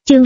Chương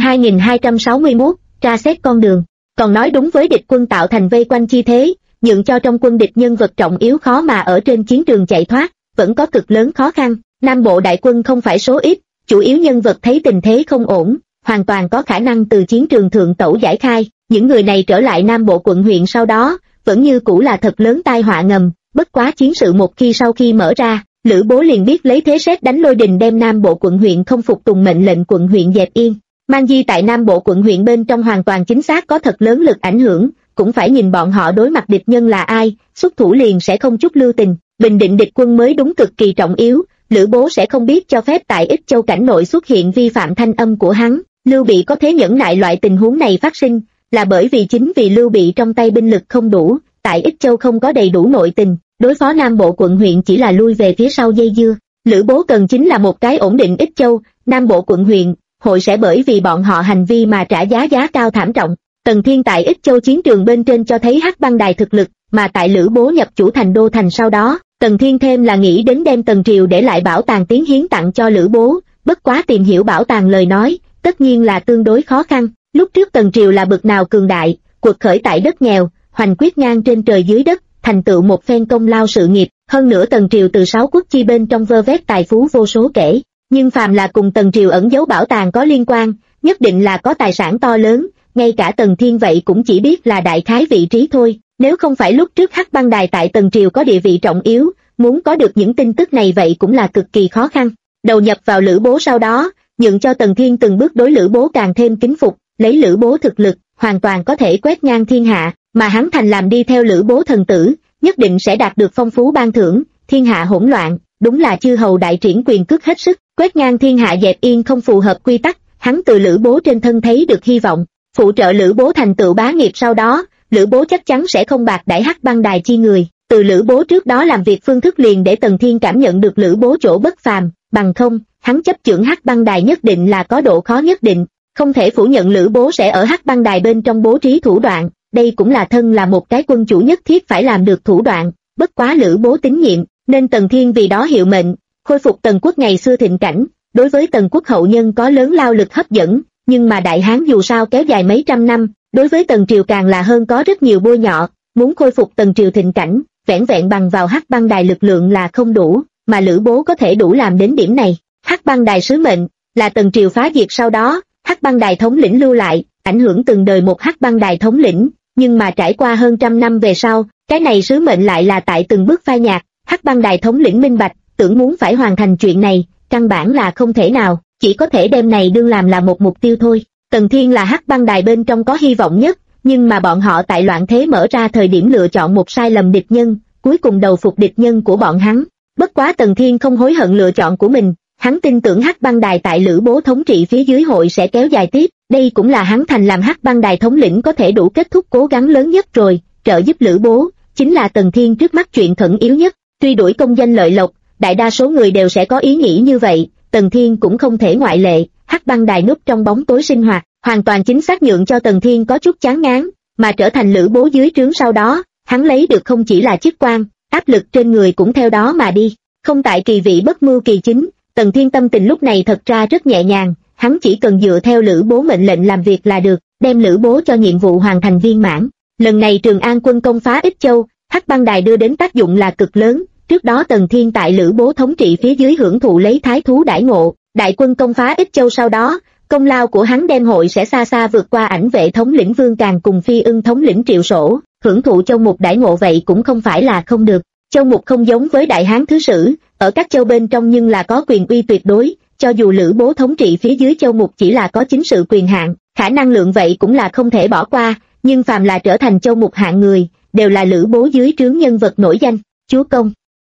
2261, tra xét con đường. Còn nói đúng với địch quân tạo thành vây quanh chi thế, nhượng cho trong quân địch nhân vật trọng yếu khó mà ở trên chiến trường chạy thoát, vẫn có cực lớn khó khăn. Nam bộ đại quân không phải số ít, chủ yếu nhân vật thấy tình thế không ổn, hoàn toàn có khả năng từ chiến trường thượng tẩu giải khai. Những người này trở lại Nam bộ quận huyện sau đó, vẫn như cũ là thật lớn tai họa ngầm. Bất quá chiến sự một khi sau khi mở ra, Lữ Bố liền biết lấy thế sét đánh lôi đình đem Nam bộ quận huyện không phục tùng mệnh lệnh quận huyện dẹp yên. Mang di tại Nam bộ quận huyện bên trong hoàn toàn chính xác có thật lớn lực ảnh hưởng, cũng phải nhìn bọn họ đối mặt địch nhân là ai, xuất thủ liền sẽ không chút lưu tình. Bình định địch quân mới đúng cực kỳ trọng yếu, Lữ Bố sẽ không biết cho phép tại Ích Châu cảnh nội xuất hiện vi phạm thanh âm của hắn. Lưu Bị có thế nhẫn nại loại tình huống này phát sinh, là bởi vì chính vì Lưu Bị trong tay binh lực không đủ, tại Ích Châu không có đầy đủ nội tình, đối phó Nam bộ quận huyện chỉ là lui về phía sau dây dưa. Lữ Bố cần chính là một cái ổn định Ích Châu, Nam bộ quận huyện, hội sẽ bởi vì bọn họ hành vi mà trả giá cao thảm trọng. Tần Thiên tại Ích Châu chiến trường bên trên cho thấy Hắc Băng Đài thực lực, mà tại Lữ Bố nhập chủ thành đô thành sau đó, Tần Thiên thêm là nghĩ đến đem Tần Triều để lại bảo tàng tiến hiến tặng cho Lữ Bố. Bất quá tìm hiểu bảo tàng lời nói, tất nhiên là tương đối khó khăn. Lúc trước Tần Triều là bực nào cường đại, cuộc khởi tại đất nghèo, hoành quyết ngang trên trời dưới đất, thành tựu một phen công lao sự nghiệp. Hơn nữa Tần Triều từ 6 quốc chi bên trong vơ vét tài phú vô số kể, nhưng phàm là cùng Tần Triều ẩn giấu bảo tàng có liên quan, nhất định là có tài sản to lớn. Ngay cả Tần Thiên vậy cũng chỉ biết là đại khái vị trí thôi. Nếu không phải lúc trước Hắc Băng Đài tại Tần Triều có địa vị trọng yếu, muốn có được những tin tức này vậy cũng là cực kỳ khó khăn. Đầu nhập vào Lữ Bố sau đó, nhượng cho Tần Thiên từng bước đối Lữ Bố càng thêm kính phục, lấy Lữ Bố thực lực, hoàn toàn có thể quét ngang thiên hạ, mà hắn thành làm đi theo Lữ Bố thần tử, nhất định sẽ đạt được phong phú ban thưởng. Thiên hạ hỗn loạn, đúng là chư hầu đại triển quyền cước hết sức, quét ngang thiên hạ dẹp yên không phù hợp quy tắc, hắn từ Lữ Bố trên thân thấy được hy vọng. Phụ trợ Lữ Bố thành tựu bá nghiệp sau đó, Lữ Bố chắc chắn sẽ không bạc đãi Hắc Băng Đài chi người. Từ Lữ Bố trước đó làm việc phương thức liền để Tần Thiên cảm nhận được Lữ Bố chỗ bất phàm, bằng không, hắn chấp chưởng Hắc Băng Đài nhất định là có độ khó nhất định. Không thể phủ nhận Lữ Bố sẽ ở Hắc Băng Đài bên trong bố trí thủ đoạn, đây cũng là thân là một cái quân chủ nhất thiết phải làm được thủ đoạn. Bất quá Lữ Bố tín nhiệm, nên Tần Thiên vì đó hiệu mệnh, khôi phục Tần quốc ngày xưa thịnh cảnh, đối với Tần quốc hậu nhân có lớn lao lực hấp dẫn. Nhưng mà Đại Hán dù sao kéo dài mấy trăm năm, đối với Tần Triều càng là hơn có rất nhiều bôi nhọ. Muốn khôi phục Tần Triều thịnh cảnh, vẻn vẹn bằng vào Hắc Băng Đài lực lượng là không đủ, mà Lữ Bố có thể đủ làm đến điểm này. Hắc Băng Đài sứ mệnh là Tần Triều phá diệt sau đó, Hắc Băng Đài thống lĩnh lưu lại, ảnh hưởng từng đời một Hắc Băng Đài thống lĩnh, nhưng mà trải qua hơn trăm năm về sau, cái này sứ mệnh lại là tại từng bước phai nhạt. Hắc Băng Đài thống lĩnh minh bạch, tưởng muốn phải hoàn thành chuyện này, căn bản là không thể nào, chỉ có thể đem này đương làm là một mục tiêu thôi. Tần Thiên là Hắc Băng Đài bên trong có hy vọng nhất, nhưng mà bọn họ tại loạn thế mở ra thời điểm lựa chọn một sai lầm địch nhân, cuối cùng đầu phục địch nhân của bọn hắn. Bất quá Tần Thiên không hối hận lựa chọn của mình, hắn tin tưởng Hắc Băng Đài tại Lữ Bố thống trị phía dưới hội sẽ kéo dài tiếp, đây cũng là hắn thành làm Hắc Băng Đài thống lĩnh có thể đủ kết thúc cố gắng lớn nhất rồi. Trợ giúp Lữ Bố chính là Tần Thiên trước mắt chuyện khẩn yếu nhất. Truy đuổi công danh lợi lộc, đại đa số người đều sẽ có ý nghĩ như vậy, Tần Thiên cũng không thể ngoại lệ. Hắc Băng Đài núp trong bóng tối sinh hoạt, hoàn toàn chính xác nhượng cho Tần Thiên có chút chán ngán, mà trở thành Lữ Bố dưới trướng sau đó, hắn lấy được không chỉ là chức quan, áp lực trên người cũng theo đó mà đi. Không tại kỳ vị bất mưu kỳ chính, Tần Thiên tâm tình lúc này thật ra rất nhẹ nhàng, hắn chỉ cần dựa theo Lữ Bố mệnh lệnh làm việc là được, đem Lữ Bố cho nhiệm vụ hoàn thành viên mãn. Lần này Trường An quân công phá Ích Châu, Hắc Băng Đài đưa đến tác dụng là cực lớn. Trước đó Tần Thiên tại Lữ Bố thống trị phía dưới hưởng thụ lấy thái thú đãi ngộ, đại quân công phá Ích Châu sau đó, công lao của hắn đem hội sẽ xa xa vượt qua Ảnh Vệ thống lĩnh Vương Càn cùng Phi Ưng thống lĩnh Triệu Sổ, hưởng thụ châu mục đãi ngộ vậy cũng không phải là không được. Châu mục không giống với Đại Hán thứ sử, ở các châu bên trong nhưng là có quyền uy tuyệt đối, cho dù Lữ Bố thống trị phía dưới châu mục chỉ là có chính sự quyền hạn, khả năng lượng vậy cũng là không thể bỏ qua, nhưng phàm là trở thành châu mục hạng người, đều là Lữ Bố dưới trướng nhân vật nổi danh. Chúa công.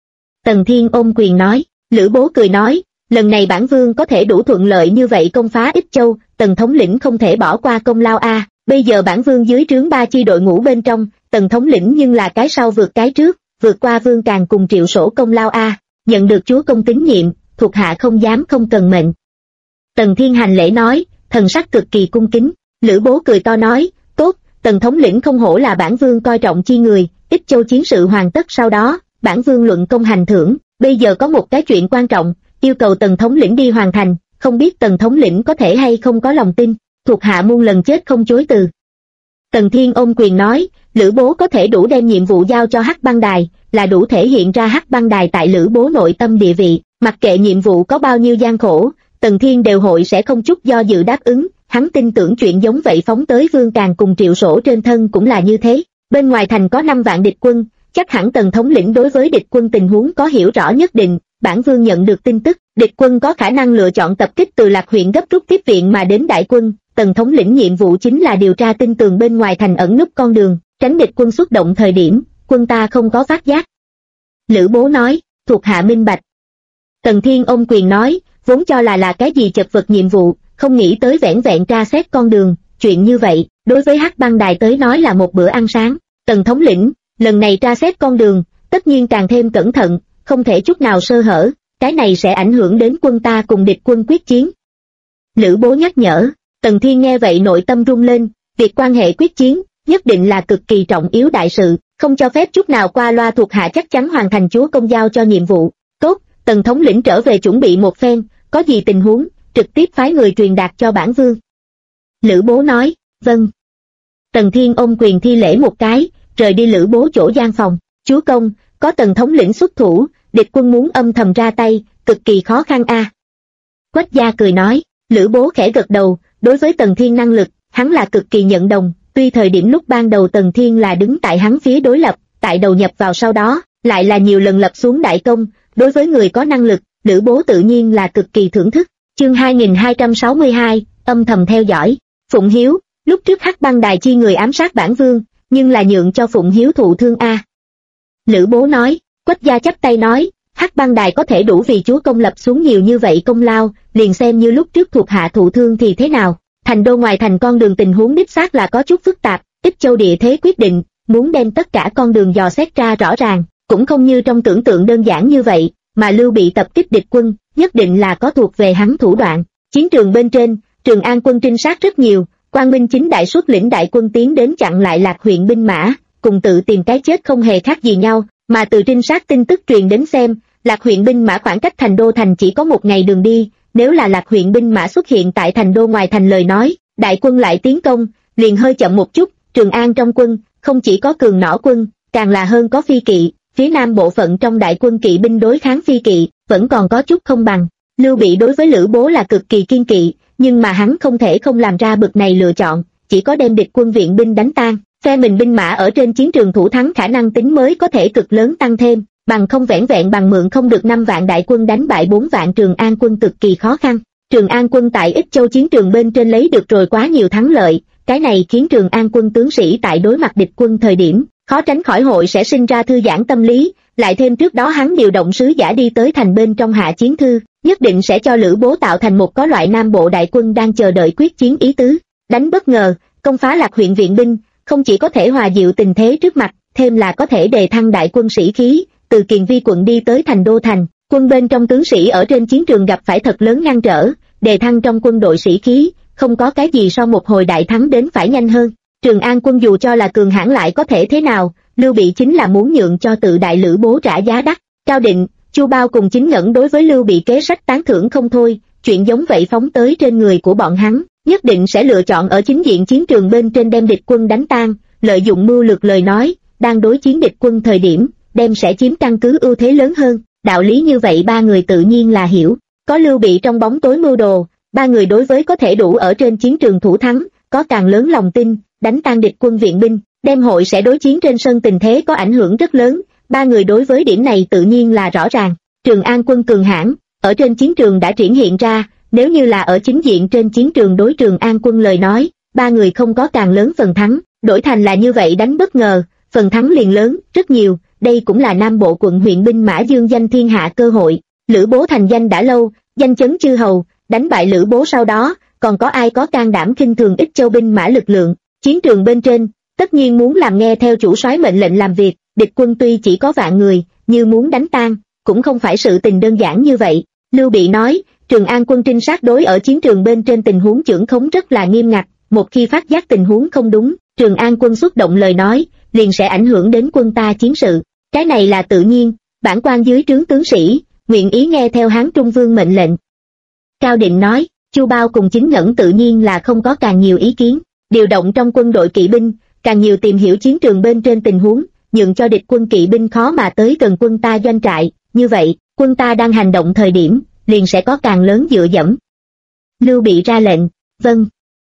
Tần Thiên ôm quyền nói. Lữ Bố cười nói, lần này bản vương có thể đủ thuận lợi như vậy công phá Ích Châu, Tần thống lĩnh không thể bỏ qua công lao a. Bây giờ bản vương dưới trướng 3 chi đội ngũ bên trong, Tần thống lĩnh nhưng là cái sau vượt cái trước, vượt qua Vương Càn cùng Triệu Sổ công lao a. Nhận được chúa công tín nhiệm, thuộc hạ không dám không cần mệnh. Tần Thiên hành lễ nói, thần sắc cực kỳ cung kính. Lữ Bố cười to nói, tốt, Tần thống lĩnh không hổ là bản vương coi trọng chi người. Ích Châu chiến sự hoàn tất sau đó, bản vương luận công hành thưởng. Bây giờ có một cái chuyện quan trọng, yêu cầu Tần thống lĩnh đi hoàn thành, không biết Tần thống lĩnh có thể hay không có lòng tin. Thuộc hạ muôn lần chết không chối từ. Tần Thiên ôm quyền nói, Lữ bố có thể đủ đem nhiệm vụ giao cho Hắc Băng Đài, là đủ thể hiện ra Hắc Băng Đài tại Lữ bố nội tâm địa vị, mặc kệ nhiệm vụ có bao nhiêu gian khổ, Tần Thiên đều hội sẽ không chút do dự đáp ứng. Hắn tin tưởng chuyện giống vậy phóng tới Vương Càng cùng Triệu Sổ trên thân cũng là như thế. Bên ngoài thành có 5 vạn địch quân, chắc hẳn Tần thống lĩnh đối với địch quân tình huống có hiểu rõ nhất định. Bản Vương nhận được tin tức, địch quân có khả năng lựa chọn tập kích từ Lạc huyện gấp rút tiếp viện mà đến đại quân. Tần thống lĩnh nhiệm vụ chính là điều tra tin tường bên ngoài thành ẩn núp con đường, tránh địch quân xuất động thời điểm quân ta không có phát giác. Lữ bố nói, thuộc hạ minh bạch. Tần Thiên ôm quyền nói, vốn cho là cái gì chật vật nhiệm vụ, không nghĩ tới vẻn vẹn tra xét con đường. Chuyện như vậy đối với Hắc Băng Đài tới nói là một bữa ăn sáng. Tần thống lĩnh, lần này tra xét con đường tất nhiên càng thêm cẩn thận, không thể chút nào sơ hở, cái này sẽ ảnh hưởng đến quân ta cùng địch quân quyết chiến. Lữ bố nhắc nhở. Tần Thiên nghe vậy nội tâm rung lên, việc quan hệ quyết chiến nhất định là cực kỳ trọng yếu đại sự, không cho phép chút nào qua loa, thuộc hạ chắc chắn hoàn thành chúa công giao cho nhiệm vụ. Tốt, Tần thống lĩnh trở về chuẩn bị một phen, có gì tình huống trực tiếp phái người truyền đạt cho bản Vương. Lữ bố nói, vâng. Tần Thiên ôm quyền thi lễ một cái, rời đi Lữ bố chỗ gian phòng. Chúa công, có Tần thống lĩnh xuất thủ, địch quân muốn âm thầm ra tay, cực kỳ khó khăn a. Quách gia cười nói. Lữ bố khẽ gật đầu, đối với Tần Thiên năng lực, hắn là cực kỳ nhận đồng. Tuy thời điểm lúc ban đầu Tần Thiên là đứng tại hắn phía đối lập, tại đầu nhập vào sau đó, lại là nhiều lần lập xuống đại công, đối với người có năng lực, Lữ bố tự nhiên là cực kỳ thưởng thức. Chương 2262, âm thầm theo dõi. Phụng Hiếu, lúc trước Hắc Băng Đài chi người ám sát bản Vương, nhưng là nhượng cho Phụng Hiếu thụ thương a. Lữ bố nói. Quách gia chắp tay nói, Hắc Băng Đài có thể đủ vì chúa công lập xuống nhiều như vậy công lao, liền xem như lúc trước thuộc hạ thụ thương thì thế nào. Thành đô ngoài thành con đường tình huống đích xác là có chút phức tạp, Ích Châu địa thế quyết định, muốn đem tất cả con đường dò xét ra rõ ràng, cũng không như trong tưởng tượng đơn giản như vậy, mà Lưu Bị tập kích địch quân, nhất định là có thuộc về hắn thủ đoạn. Chiến trường bên trên, Trường An quân trinh sát rất nhiều, Quang Minh Chính đại xuất lĩnh đại quân tiến đến chặn lại Lạc huyện binh mã, cùng tự tìm cái chết không hề khác gì nhau, mà từ trinh sát tin tức truyền đến xem, Lạc huyện binh mã khoảng cách thành đô thành chỉ có 1 ngày đường đi, nếu là Lạc huyện binh mã xuất hiện tại thành đô ngoài thành lời nói, đại quân lại tiến công, liền hơi chậm một chút. Trường An trong quân, không chỉ có cường nỏ quân, càng là hơn có phi kỵ, phía nam bộ phận trong đại quân kỵ binh đối kháng phi kỵ, vẫn còn có chút không bằng. Lưu Bị đối với Lữ bố là cực kỳ kiên kỵ, nhưng mà hắn không thể không làm ra bực này lựa chọn, chỉ có đem địch quân viện binh đánh tan, phe mình binh mã ở trên chiến trường thủ thắng khả năng tính mới có thể cực lớn tăng thêm, bằng không vẻn vẹn bằng mượn không được 5 vạn đại quân đánh bại 4 vạn Trường An quân cực kỳ khó khăn. Trường An quân tại Ích Châu chiến trường bên trên lấy được rồi quá nhiều thắng lợi, cái này khiến Trường An quân tướng sĩ tại đối mặt địch quân thời điểm, khó tránh khỏi hội sẽ sinh ra thư giãn tâm lý, lại thêm trước đó hắn điều động sứ giả đi tới thành bên trong hạ chiến thư, nhất định sẽ cho Lữ bố tạo thành một có loại nam bộ đại quân đang chờ đợi quyết chiến ý tứ. Đánh bất ngờ, công phá Lạc huyện viện binh, không chỉ có thể hòa dịu tình thế trước mặt, thêm là có thể đề thăng đại quân sĩ khí, từ Kiền Vi quận đi tới thành đô thành, quân bên trong tướng sĩ ở trên chiến trường gặp phải thật lớn ngăn trở, đề thăng trong quân đội sĩ khí, không có cái gì so một hồi đại thắng đến phải nhanh hơn. Trường An quân dù cho là cường hãn lại có thể thế nào, Lưu Bị chính là muốn nhượng cho tự đại Lữ bố trả giá đắt. Cao Định, Chu Bao cùng Chính Ngẩn đối với Lưu Bị kế sách tán thưởng không thôi, chuyện giống vậy phóng tới trên người của bọn hắn, nhất định sẽ lựa chọn ở chính diện chiến trường bên trên đem địch quân đánh tan, lợi dụng mưu lược lời nói, đang đối chiến địch quân thời điểm, đem sẽ chiếm căn cứ ưu thế lớn hơn. Đạo lý như vậy ba người tự nhiên là hiểu, có Lưu Bị trong bóng tối mưu đồ, ba người đối với có thể đủ ở trên chiến trường thủ thắng, có càng lớn lòng tin, đánh tan địch quân viện binh, đem hội sẽ đối chiến trên sân tình thế có ảnh hưởng rất lớn, ba người đối với điểm này tự nhiên là rõ ràng. Trường An quân cường hãn, ở trên chiến trường đã triển hiện ra, nếu như là ở chính diện trên chiến trường đối Trường An quân lời nói, ba người không có càng lớn phần thắng, đổi thành là như vậy đánh bất ngờ, phần thắng liền lớn, rất nhiều, đây cũng là Nam Bộ quận huyện binh mã dương danh thiên hạ cơ hội. Lữ bố thành danh đã lâu, danh chấn chư hầu, đánh bại Lữ bố sau đó, còn có ai có can đảm khinh thường Ích Châu binh mã lực lượng, chiến trường bên trên, tất nhiên muốn làm nghe theo chủ soái mệnh lệnh làm việc, địch quân tuy chỉ có vạn người, như muốn đánh tan, cũng không phải sự tình đơn giản như vậy. Lưu Bị nói, Trường An quân trinh sát đối ở chiến trường bên trên tình huống chưởng khống rất là nghiêm ngặt, một khi phát giác tình huống không đúng, Trường An quân xuất động lời nói, liền sẽ ảnh hưởng đến quân ta chiến sự. Cái này là tự nhiên, bản quan dưới trướng tướng sĩ, nguyện ý nghe theo Hán Trung Vương mệnh lệnh. Cao Định nói. Chu Bao cùng Chính Ngẩn tự nhiên là không có càng nhiều ý kiến, điều động trong quân đội kỵ binh, càng nhiều tìm hiểu chiến trường bên trên tình huống, nhượng cho địch quân kỵ binh khó mà tới gần quân ta doanh trại, như vậy, quân ta đang hành động thời điểm, liền sẽ có càng lớn dựa dẫm. Lưu Bị ra lệnh. Vâng.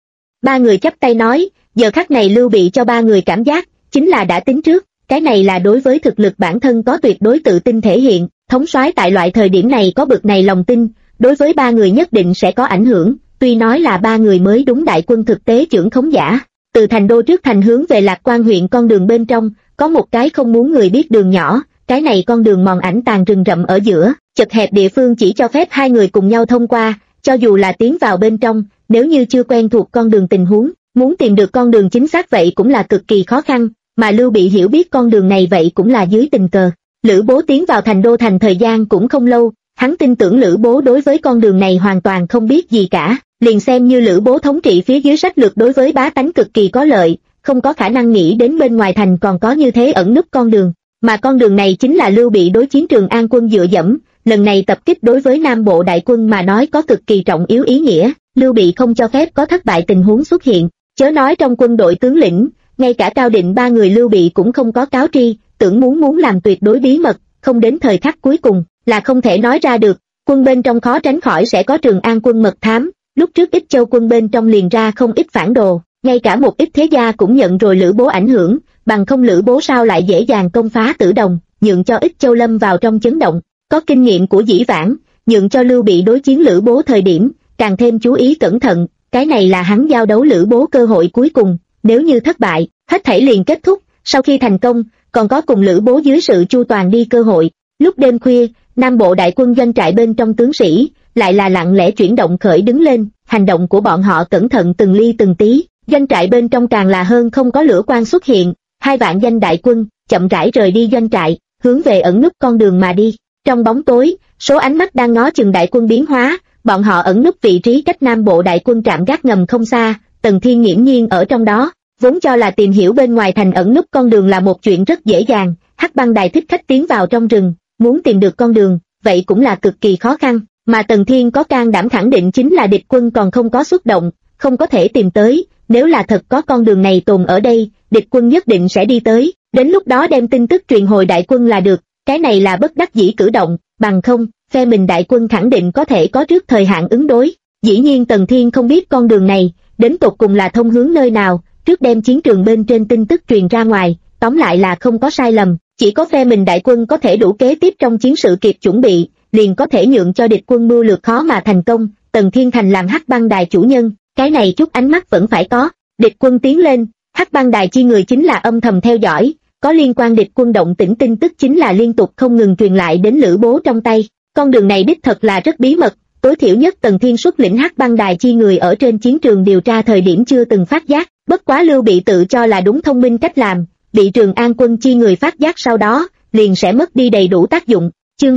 Ba người chắp tay nói. Giờ khắc này Lưu Bị cho ba người cảm giác, chính là đã tính trước, cái này là đối với thực lực bản thân có tuyệt đối tự tin thể hiện, thống soái tại loại thời điểm này có bực này lòng tin, đối với ba người nhất định sẽ có ảnh hưởng, tuy nói là ba người mới đúng đại quân thực tế trưởng khống giả. Từ thành đô trước thành hướng về Lạc Quan huyện con đường bên trong, có một cái không muốn người biết đường nhỏ, cái này con đường mòn ảnh tàn rừng rậm ở giữa, chật hẹp địa phương chỉ cho phép hai người cùng nhau thông qua, cho dù là tiến vào bên trong, nếu như chưa quen thuộc con đường tình huống, muốn tìm được con đường chính xác vậy cũng là cực kỳ khó khăn, mà Lưu Bị hiểu biết con đường này vậy cũng là dưới tình cờ. Lữ Bố tiến vào thành đô thành thời gian cũng không lâu, hắn tin tưởng Lữ Bố đối với con đường này hoàn toàn không biết gì cả, liền xem như Lữ Bố thống trị phía dưới sách lược đối với bá tánh cực kỳ có lợi, không có khả năng nghĩ đến bên ngoài thành còn có như thế ẩn núp con đường, mà con đường này chính là Lưu Bị đối chiến Trường An quân dựa dẫm, lần này tập kích đối với Nam Bộ đại quân mà nói có cực kỳ trọng yếu ý nghĩa, Lưu Bị không cho phép có thất bại tình huống xuất hiện, chớ nói trong quân đội tướng lĩnh, ngay cả Cao Định ba người Lưu Bị cũng không có cáo tri, tưởng muốn làm tuyệt đối bí mật, không đến thời khắc cuối cùng là không thể nói ra được, quân bên trong khó tránh khỏi sẽ có Trường An quân mật thám, lúc trước Ích Châu quân bên trong liền ra không ít phản đồ, ngay cả một ít thế gia cũng nhận rồi Lữ Bố ảnh hưởng, bằng không Lữ Bố sao lại dễ dàng công phá Tử Đồng, nhượng cho Ích Châu lâm vào trong chấn động, có kinh nghiệm của dĩ vãng, nhượng cho Lưu Bị đối chiến Lữ Bố thời điểm, càng thêm chú ý cẩn thận, cái này là hắn giao đấu Lữ Bố cơ hội cuối cùng, nếu như thất bại, hết thảy liền kết thúc, sau khi thành công, còn có cùng Lữ Bố dưới sự chu toàn đi cơ hội. Lúc đêm khuya, Nam Bộ đại quân doanh trại bên trong tướng sĩ, lại là lặng lẽ chuyển động khởi đứng lên, hành động của bọn họ cẩn thận từng ly từng tí, doanh trại bên trong càng là hơn không có lửa quang xuất hiện, 2 vạn danh đại quân, chậm rãi rời đi doanh trại, hướng về ẩn núp con đường mà đi. Trong bóng tối, số ánh mắt đang ngó chừng đại quân biến hóa, bọn họ ẩn núp vị trí cách Nam Bộ đại quân trạm gác ngầm không xa, Tần Thiên nghiễm nhiên ở trong đó, vốn cho là tìm hiểu bên ngoài thành ẩn núp con đường là một chuyện rất dễ dàng, Hắc Băng Đài thích khách tiến vào trong rừng, muốn tìm được con đường, vậy cũng là cực kỳ khó khăn, mà Tần Thiên có can đảm khẳng định chính là địch quân còn không có xuất động, không có thể tìm tới, nếu là thật có con đường này tồn ở đây, địch quân nhất định sẽ đi tới, đến lúc đó đem tin tức truyền hồi đại quân là được, cái này là bất đắc dĩ cử động, bằng không, phe mình đại quân khẳng định có thể có trước thời hạn ứng đối. Dĩ nhiên Tần Thiên không biết con đường này, đến tột cùng là thông hướng nơi nào, trước đem chiến trường bên trên tin tức truyền ra ngoài, tóm lại là không có sai lầm, chỉ có phe mình đại quân có thể đủ kế tiếp trong chiến sự kịp chuẩn bị, liền có thể nhượng cho địch quân mưu lược khó mà thành công, Tần Thiên thành làm Hắc Băng Đài chủ nhân, cái này chút ánh mắt vẫn phải có, địch quân tiến lên, Hắc Băng Đài chi người chính là âm thầm theo dõi, có liên quan địch quân động tĩnh tin tức chính là liên tục không ngừng truyền lại đến Lữ Bố trong tay, con đường này đích thật là rất bí mật, tối thiểu nhất Tần Thiên xuất lĩnh Hắc Băng Đài chi người ở trên chiến trường điều tra thời điểm chưa từng phát giác, bất quá Lưu Bị tự cho là đúng thông minh cách làm, bị Trường An quân chi người phát giác sau đó, liền sẽ mất đi đầy đủ tác dụng. Chương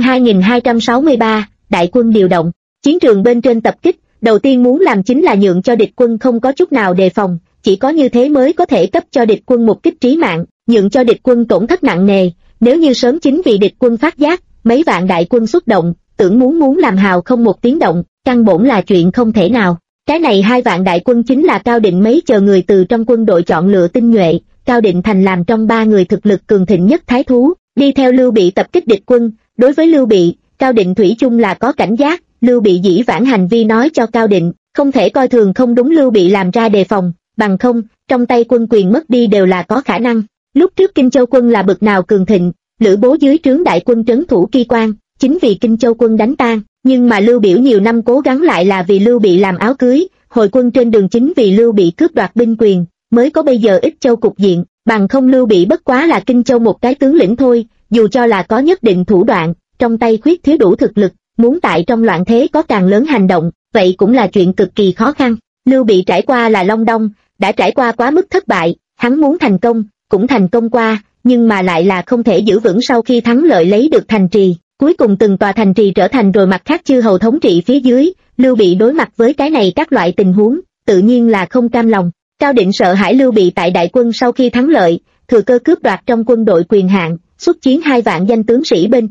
2263, Đại quân điều động, chiến trường bên trên tập kích, đầu tiên muốn làm chính là nhượng cho địch quân không có chút nào đề phòng, chỉ có như thế mới có thể cấp cho địch quân một kích trí mạng, nhượng cho địch quân tổn thất nặng nề, nếu như sớm chính vì địch quân phát giác, mấy vạn đại quân xuất động, tưởng muốn làm hào không một tiếng động, căn bổn là chuyện không thể nào. Cái này 2 vạn đại quân chính là Cao Định mấy chờ người từ trong quân đội chọn lựa tinh nhuệ, Cao Định thành làm trong 3 người thực lực cường thịnh nhất thái thú, đi theo Lưu Bị tập kích địch quân, đối với Lưu Bị, Cao Định thủy chung là có cảnh giác, Lưu Bị dĩ vãng hành vi nói cho Cao Định, không thể coi thường không đúng Lưu Bị làm ra đề phòng, bằng không, trong tay quân quyền mất đi đều là có khả năng. Lúc trước Kinh Châu quân là bực nào cường thịnh, Lữ Bố dưới trướng đại quân trấn thủ Kỳ Quan, chính vì Kinh Châu quân đánh tan, nhưng mà Lưu Biểu nhiều năm cố gắng lại là vì Lưu Bị làm áo cưới, hồi quân trên đường chính vì Lưu Bị cướp đoạt binh quyền, mới có bây giờ Ích Châu cục diện, bằng không Lưu Bị bất quá là Kinh Châu một cái tướng lĩnh thôi, dù cho là có nhất định thủ đoạn, trong tay khuyết thiếu đủ thực lực, muốn tại trong loạn thế có càng lớn hành động, vậy cũng là chuyện cực kỳ khó khăn. Lưu Bị trải qua là Long Đong, đã trải qua quá mức thất bại, hắn muốn thành công, cũng thành công qua, nhưng mà lại là không thể giữ vững sau khi thắng lợi lấy được thành trì, cuối cùng từng tòa thành trì trở thành rồi mặt khác chư hầu thống trị phía dưới, Lưu Bị đối mặt với cái này các loại tình huống, tự nhiên là không cam lòng. Cao Định sợ hãi Lưu Bị tại đại quân sau khi thắng lợi, thừa cơ cướp đoạt trong quân đội quyền hạn, xuất chiến 2 vạn danh tướng sĩ bên trong,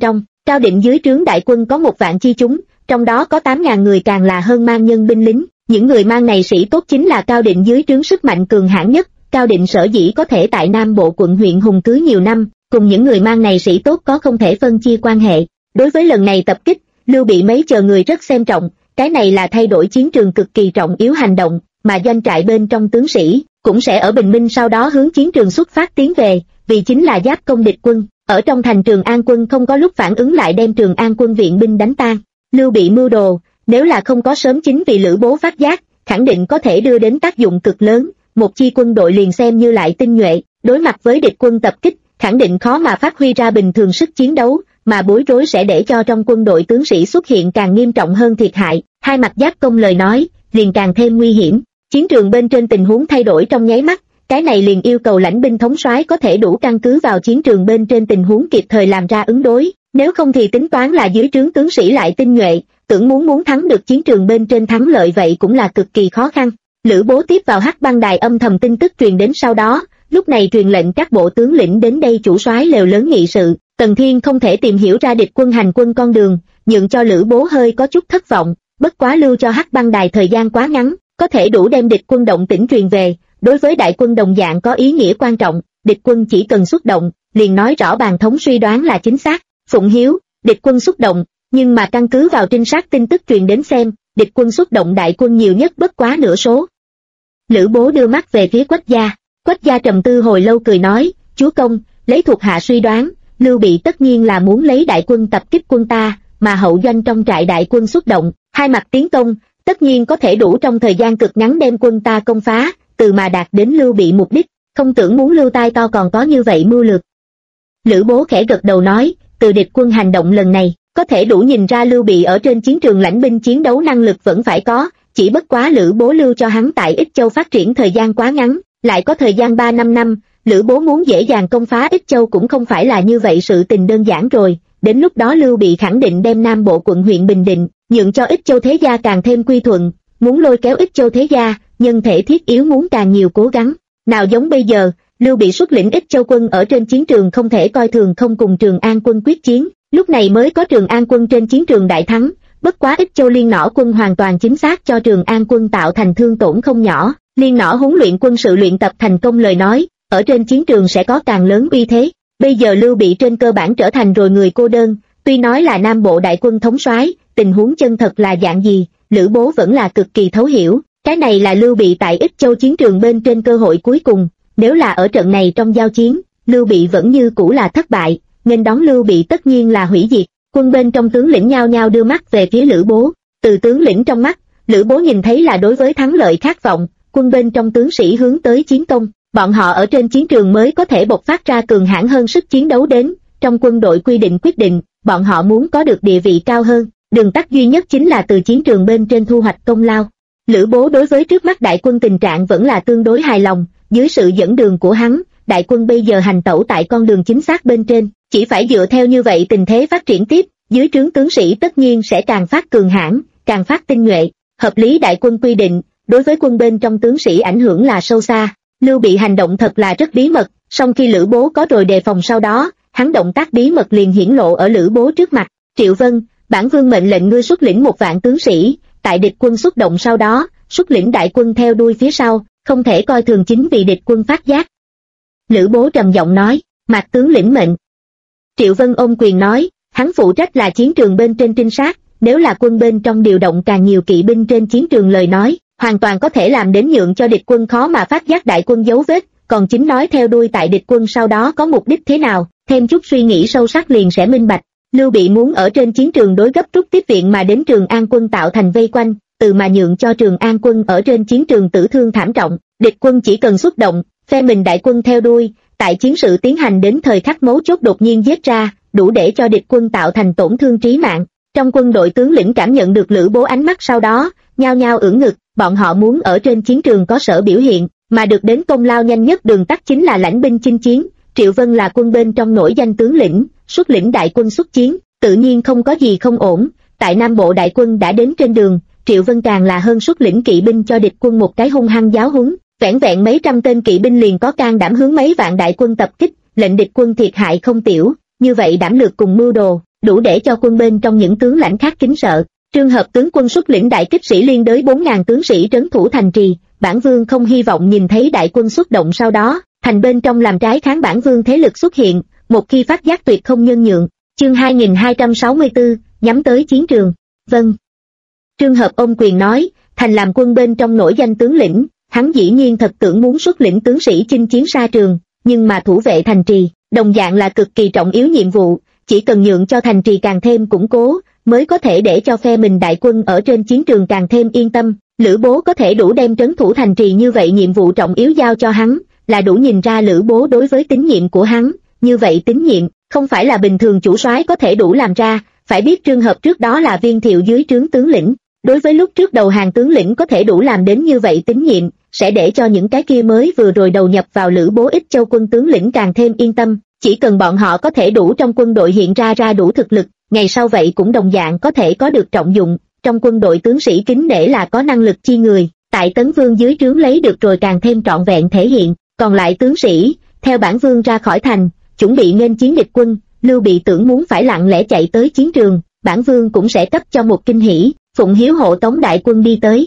Cao Định dưới trướng đại quân có 1 vạn chi chúng, trong đó có 8.000 người càng là hơn mang nhân binh lính. Những người mang này sĩ tốt chính là Cao Định dưới trướng sức mạnh cường hãn nhất. Cao Định sở dĩ có thể tại Nam Bộ quận huyện hùng cứ nhiều năm, cùng những người mang này sĩ tốt có không thể phân chia quan hệ. Đối với lần này tập kích, Lưu Bị mấy chờ người rất xem trọng, cái này là thay đổi chiến trường cực kỳ trọng yếu hành động, mà doanh trại bên trong tướng sĩ cũng sẽ ở bình minh sau đó hướng chiến trường xuất phát tiến về, vì chính là giáp công địch quân. Ở trong thành Trường An quân không có lúc phản ứng lại đem Trường An quân viện binh đánh tan. Lưu Bị mưu đồ, nếu là không có sớm chính vì Lữ Bố phát giác, khẳng định có thể đưa đến tác dụng cực lớn. Một chi quân đội liền xem như lại tinh nhuệ, đối mặt với địch quân tập kích, khẳng định khó mà phát huy ra bình thường sức chiến đấu, mà bối rối sẽ để cho trong quân đội tướng sĩ xuất hiện càng nghiêm trọng hơn thiệt hại. Hai mặt giáp công lời nói, liền càng thêm nguy hiểm. Chiến trường bên trên tình huống thay đổi trong nháy mắt, cái này liền yêu cầu lãnh binh thống soái có thể đủ căn cứ vào chiến trường bên trên tình huống kịp thời làm ra ứng đối, nếu không thì tính toán là dưới trướng tướng sĩ lại tinh nhuệ, tưởng muốn thắng được chiến trường bên trên thắng lợi vậy cũng là cực kỳ khó khăn. Lữ Bố tiếp vào Hắc Băng Đài âm thầm tin tức truyền đến sau đó, lúc này truyền lệnh các bộ tướng lĩnh đến đây chủ soái lều lớn nghị sự. Tần Thiên không thể tìm hiểu ra địch quân hành quân con đường, nhượng cho Lữ Bố hơi có chút thất vọng, bất quá lưu cho Hắc Băng Đài thời gian quá ngắn, có thể đủ đem địch quân động tĩnh truyền về, đối với đại quân đồng dạng có ý nghĩa quan trọng. Địch quân chỉ cần xuất động, liền nói rõ bàn thống suy đoán là chính xác. Phụng Hiếu, địch quân xuất động, nhưng mà căn cứ vào trinh sát tin tức truyền đến xem, địch quân xuất động đại quân nhiều nhất bất quá nửa số. Lữ Bố đưa mắt về phía Quách Gia. Quách Gia trầm tư hồi lâu cười nói, chúa công, lấy thuộc hạ suy đoán, Lưu Bị tất nhiên là muốn lấy đại quân tập kích quân ta, mà hậu doanh trong trại đại quân xuất động, hai mặt tiến công, tất nhiên có thể đủ trong thời gian cực ngắn đem quân ta công phá, từ mà đạt đến Lưu Bị mục đích, không tưởng muốn Lưu tai to còn có như vậy mưu lược. Lữ Bố khẽ gật đầu nói, từ địch quân hành động lần này, có thể đủ nhìn ra Lưu Bị ở trên chiến trường lãnh binh chiến đấu năng lực vẫn phải có, chỉ bất quá Lữ Bố lưu cho hắn tại Ích Châu phát triển thời gian quá ngắn, lại có thời gian 3-5 năm, Lữ Bố muốn dễ dàng công phá Ích Châu cũng không phải là như vậy sự tình đơn giản rồi, đến lúc đó Lưu Bị khẳng định đem Nam Bộ quận huyện bình định, nhượng cho Ích Châu thế gia càng thêm quy thuận, muốn lôi kéo Ích Châu thế gia, nhân thể thiết yếu muốn càng nhiều cố gắng. Nào giống bây giờ, Lưu Bị xuất lĩnh Ích Châu quân ở trên chiến trường không thể coi thường không cùng Trường An quân quyết chiến, lúc này mới có Trường An quân trên chiến trường đại thắng, bất quá Ích Châu Liên Nỏ quân hoàn toàn chính xác cho Trường An quân tạo thành thương tổn không nhỏ. Liên Nỏ huấn luyện quân sự luyện tập thành công lời nói, ở trên chiến trường sẽ có càng lớn uy thế. Bây giờ Lưu Bị trên cơ bản trở thành rồi người cô đơn, tuy nói là Nam Bộ đại quân thống soái, tình huống chân thật là dạng gì, Lữ Bố vẫn là cực kỳ thấu hiểu. Cái này là Lưu Bị tại Ích Châu chiến trường bên trên cơ hội cuối cùng, nếu là ở trận này trong giao chiến, Lưu Bị vẫn như cũ là thất bại, nên đón Lưu Bị tất nhiên là hủy diệt. Quân bên trong tướng lĩnh nhao nhao đưa mắt về phía Lữ Bố, từ tướng lĩnh trong mắt, Lữ Bố nhìn thấy là đối với thắng lợi khát vọng, quân bên trong tướng sĩ hướng tới chiến công, bọn họ ở trên chiến trường mới có thể bộc phát ra cường hãn hơn sức chiến đấu đến, trong quân đội quy định quyết định, bọn họ muốn có được địa vị cao hơn, đường tắt duy nhất chính là từ chiến trường bên trên thu hoạch công lao. Lữ Bố đối với trước mắt đại quân tình trạng vẫn là tương đối hài lòng, dưới sự dẫn đường của hắn, đại quân bây giờ hành tẩu tại con đường chính xác bên trên, chỉ phải dựa theo như vậy tình thế phát triển tiếp, dưới trướng tướng sĩ tất nhiên sẽ càng phát cường hãn, càng phát tinh nhuệ, hợp lý đại quân quy định, đối với quân bên trong tướng sĩ ảnh hưởng là sâu xa. Lưu Bị hành động thật là rất bí mật, song khi Lữ Bố có rồi đề phòng sau đó, hắn động tác bí mật liền hiển lộ ở Lữ Bố trước mặt. Triệu Vân, bản vương mệnh lệnh ngươi xuất lĩnh 1 vạn tướng sĩ, tại địch quân xuất động sau đó, xuất lĩnh đại quân theo đuôi phía sau, không thể coi thường chính vì địch quân phát giác. Lữ Bố trầm giọng nói, Mạc tướng lĩnh mệnh. Triệu Vân ôm quyền nói, hắn phụ trách là chiến trường bên trên trinh sát, nếu là quân bên trong điều động càng nhiều kỵ binh trên chiến trường lời nói, hoàn toàn có thể làm đến nhượng cho địch quân khó mà phát giác đại quân dấu vết, còn chính nói theo đuôi tại địch quân sau đó có mục đích thế nào, thêm chút suy nghĩ sâu sắc liền sẽ minh bạch. Lưu Bị muốn ở trên chiến trường đối gấp rút tiếp viện mà đến Trường An quân tạo thành vây quanh, từ mà nhượng cho Trường An quân ở trên chiến trường tử thương thảm trọng, địch quân chỉ cần xuất động, phe mình đại quân theo đuôi, tại chiến sự tiến hành đến thời khắc mấu chốt đột nhiên giết ra, đủ để cho địch quân tạo thành tổn thương trí mạng. Trong quân đội tướng lĩnh cảm nhận được Lữ Bố ánh mắt sau đó, nhao nhao ưỡn ngực, bọn họ muốn ở trên chiến trường có sở biểu hiện, mà được đến công lao nhanh nhất đường tắt chính là lãnh binh chinh chiến. Triệu Vân là quân bên trong nổi danh tướng lĩnh, xuất lĩnh đại quân xuất chiến, tự nhiên không có gì không ổn. Tại Nam Bộ đại quân đã đến trên đường, Triệu Vân càng là hơn xuất lĩnh kỵ binh cho địch quân một cái hung hăng giáo huấn, vẻn vẹn mấy trăm tên kỵ binh liền có can đảm hướng mấy vạn đại quân tập kích, lệnh địch quân thiệt hại không tiểu. Như vậy đảm lược cùng mưu đồ, đủ để cho quân bên trong những tướng lãnh khác kính sợ. Trường hợp tướng quân xuất lĩnh đại kích sĩ liên đới 4.000 tướng sĩ trấn thủ thành trì, bản vương không hy vọng nhìn thấy đại quân xuất động sau đó, thành bên trong làm trái kháng bản vương thế lực xuất hiện, một khi phát giác tuyệt không nhân nhượng. Chương 2264, nhắm tới chiến trường. Vâng. Trường hợp ôm quyền nói, thành làm quân bên trong nổi danh tướng lĩnh, hắn dĩ nhiên thật tưởng muốn xuất lĩnh tướng sĩ chinh chiến xa trường, nhưng mà thủ vệ thành trì, đồng dạng là cực kỳ trọng yếu nhiệm vụ, chỉ cần nhượng cho thành trì càng thêm củng cố, mới có thể để cho phe mình đại quân ở trên chiến trường càng thêm yên tâm. Lữ Bố có thể đủ đem trấn thủ thành trì như vậy nhiệm vụ trọng yếu giao cho hắn, là đủ nhìn ra Lữ Bố đối với tín nhiệm của hắn. Như vậy tín nhiệm, không phải là bình thường chủ soái có thể đủ làm ra, phải biết trường hợp trước đó là Viên Thiệu dưới trướng tướng lĩnh. Đối với lúc trước đầu hàng tướng lĩnh có thể đủ làm đến như vậy tín nhiệm, sẽ để cho những cái kia mới vừa rồi đầu nhập vào Lữ Bố Ích Châu quân tướng lĩnh càng thêm yên tâm. Chỉ cần bọn họ có thể đủ trong quân đội hiện ra đủ thực lực, ngày sau vậy cũng đồng dạng có thể có được trọng dụng. Trong quân đội tướng sĩ kính nể là có năng lực chi người, tại Tấn Vương dưới trướng lấy được rồi càng thêm trọn vẹn thể hiện. Còn lại tướng sĩ, theo bản vương ra khỏi thành, chuẩn bị nghênh chiến địch quân. Lưu Bị tưởng muốn phải lặng lẽ chạy tới chiến trường, bản vương cũng sẽ cấp cho một kinh hỉ. Phụng hiếu hộ tống đại quân đi tới.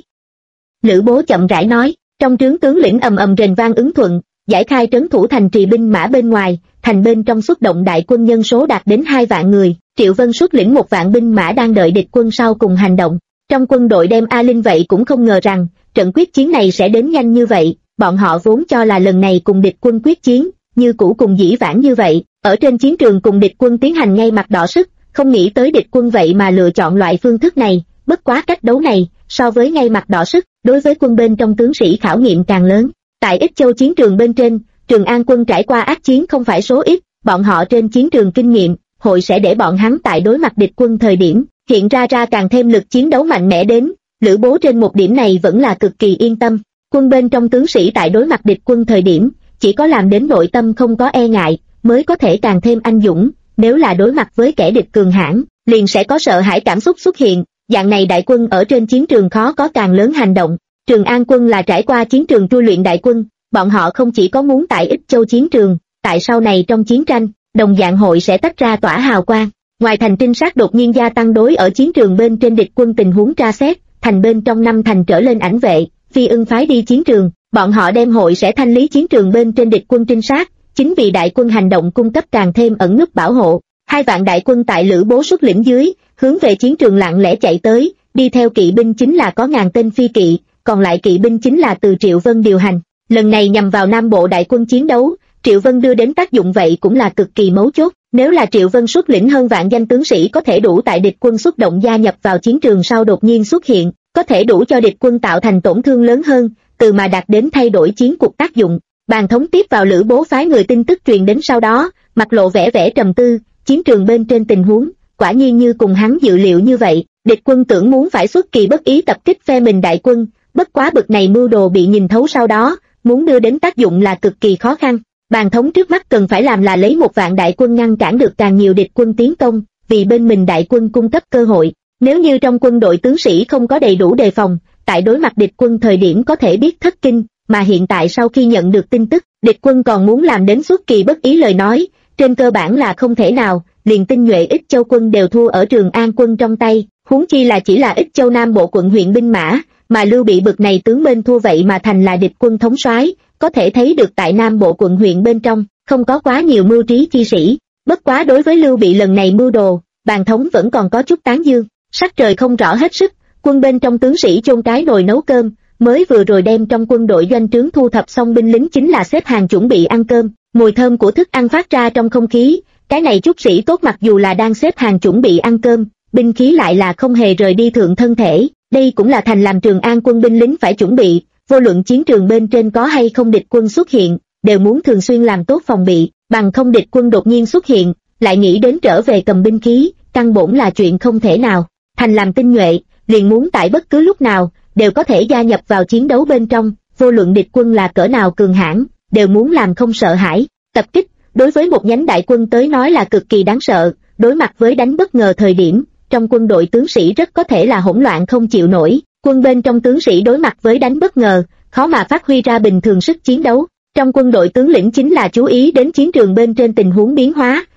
Lữ Bố chậm rãi nói, trong trướng tướng lĩnh ầm ầm rền vang ứng thuận, giải khai trấn thủ thành trì binh mã bên ngoài, thành bên trong xuất động đại quân nhân số đạt đến 2 vạn người. Triệu Vân xuất lĩnh 1 vạn binh mã đang đợi địch quân sau cùng hành động. Trong quân đội đem A Linh vậy cũng không ngờ rằng trận quyết chiến này sẽ đến nhanh như vậy. Bọn họ vốn cho là lần này cùng địch quân quyết chiến, như cũ cùng dĩ vãng như vậy, ở trên chiến trường cùng địch quân tiến hành ngay mặt đọ sức, không nghĩ tới địch quân vậy mà lựa chọn loại phương thức này. Bất quá cách đấu này, so với ngay mặt đọ sức, đối với quân bên trong tướng sĩ khảo nghiệm càng lớn. Tại Ích Châu chiến trường bên trên, Trường An quân trải qua ác chiến không phải số ít, bọn họ trên chiến trường kinh nghiệm, hội sẽ để bọn hắn tại đối mặt địch quân thời điểm, hiện ra càng thêm lực chiến đấu mạnh mẽ đến. Lữ Bố trên một điểm này vẫn là cực kỳ yên tâm. Quân bên trong tướng sĩ tại đối mặt địch quân thời điểm, chỉ có làm đến nội tâm không có e ngại, mới có thể càng thêm anh dũng. Nếu là đối mặt với kẻ địch cường hãn, liền sẽ có sợ hãi cảm xúc xuất hiện. Dạng này đại quân ở trên chiến trường khó có càng lớn hành động. Trường An quân là trải qua chiến trường trui luyện đại quân, bọn họ không chỉ có muốn tại Ích Châu chiến trường, tại sau này trong chiến tranh, đồng dạng hội sẽ tách ra tỏa hào quang. Ngoài thành trinh sát đột nhiên gia tăng đối ở chiến trường bên trên địch quân tình huống tra xét, thành bên trong 5 thành trở lên ảnh vệ, Phi Ưng phái đi chiến trường, bọn họ đem hội sẽ thanh lý chiến trường bên trên địch quân trinh sát, chính vì đại quân hành động cung cấp càng thêm ẩn núp bảo hộ. 2 vạn đại quân tại Lữ Bố xuất lĩnh dưới, hướng về chiến trường lặng lẽ chạy tới, đi theo kỵ binh chính là có 1000 tên phi kỵ, còn lại kỵ binh chính là từ Triệu Vân điều hành. Lần này nhằm vào Nam Bộ đại quân chiến đấu, Triệu Vân đưa đến tác dụng vậy cũng là cực kỳ mấu chốt. Nếu là Triệu Vân xuất lĩnh hơn vạn danh tướng sĩ có thể đủ tại địch quân xuất động gia nhập vào chiến trường sau đột nhiên xuất hiện, có thể đủ cho địch quân tạo thành tổn thương lớn hơn, từ mà đạt đến thay đổi chiến cuộc tác dụng. Bàn thống tiếp vào Lữ Bố phái người tin tức truyền đến sau đó, mặt lộ vẻ trầm tư. Chiến trường bên trên tình huống, quả nhiên như cùng hắn dự liệu như vậy, địch quân tưởng muốn phải xuất kỳ bất ý tập kích phe mình đại quân, bất quá bực này mưu đồ bị nhìn thấu sau đó, muốn đưa đến tác dụng là cực kỳ khó khăn. Bàn thống trước mắt cần phải làm là lấy 1 vạn đại quân ngăn cản được càng nhiều địch quân tiến công, vì bên mình đại quân cung cấp cơ hội. Nếu như trong quân đội tướng sĩ không có đầy đủ đề phòng, tại đối mặt địch quân thời điểm có thể biết thất kinh, mà hiện tại sau khi nhận được tin tức, địch quân còn muốn làm đến xuất kỳ bất ý lời nói, trên cơ bản là không thể nào. Liền tinh nhuệ Ích Châu quân đều thua ở Trường An quân trong tay, huống chi là chỉ là Ích Châu Nam Bộ quận huyện binh mã, mà Lưu Bị bực này tướng bên thua vậy mà thành là địch quân thống soái, có thể thấy được tại Nam Bộ quận huyện bên trong, không có quá nhiều mưu trí chi sĩ. Bất quá đối với Lưu Bị lần này mưu đồ, bàn thống vẫn còn có chút tán dương. Sắc trời không rõ hết sức, quân bên trong tướng sĩ chôn cái nồi nấu cơm, mới vừa rồi đem trong quân đội doanh trướng thu thập xong binh lính chính là xếp hàng chuẩn bị ăn cơm, mùi thơm của thức ăn phát ra trong không khí. Cái này chút sĩ tốt mặc dù là đang xếp hàng chuẩn bị ăn cơm, binh khí lại là không hề rời đi thượng thân thể. Đây cũng là thành làm Trường An quân binh lính phải chuẩn bị, vô luận chiến trường bên trên có hay không địch quân xuất hiện, đều muốn thường xuyên làm tốt phòng bị, bằng không địch quân đột nhiên xuất hiện, lại nghĩ đến trở về cầm binh khí, căn bổn là chuyện không thể nào. Thành làm tinh nhuệ, liền muốn tại bất cứ lúc nào, đều có thể gia nhập vào chiến đấu bên trong, vô luận địch quân là cỡ nào cường hãn, đều muốn làm không sợ hãi. Tập kích, đối với một nhánh đại quân tới nói là cực kỳ đáng sợ, đối mặt với đánh bất ngờ thời điểm, trong quân đội tướng sĩ rất có thể là hỗn loạn không chịu nổi, quân bên trong tướng sĩ đối mặt với đánh bất ngờ, khó mà phát huy ra bình thường sức chiến đấu. Trong quân đội tướng lĩnh chính là chú ý đến chiến trường bên trên tình huống biến hóa,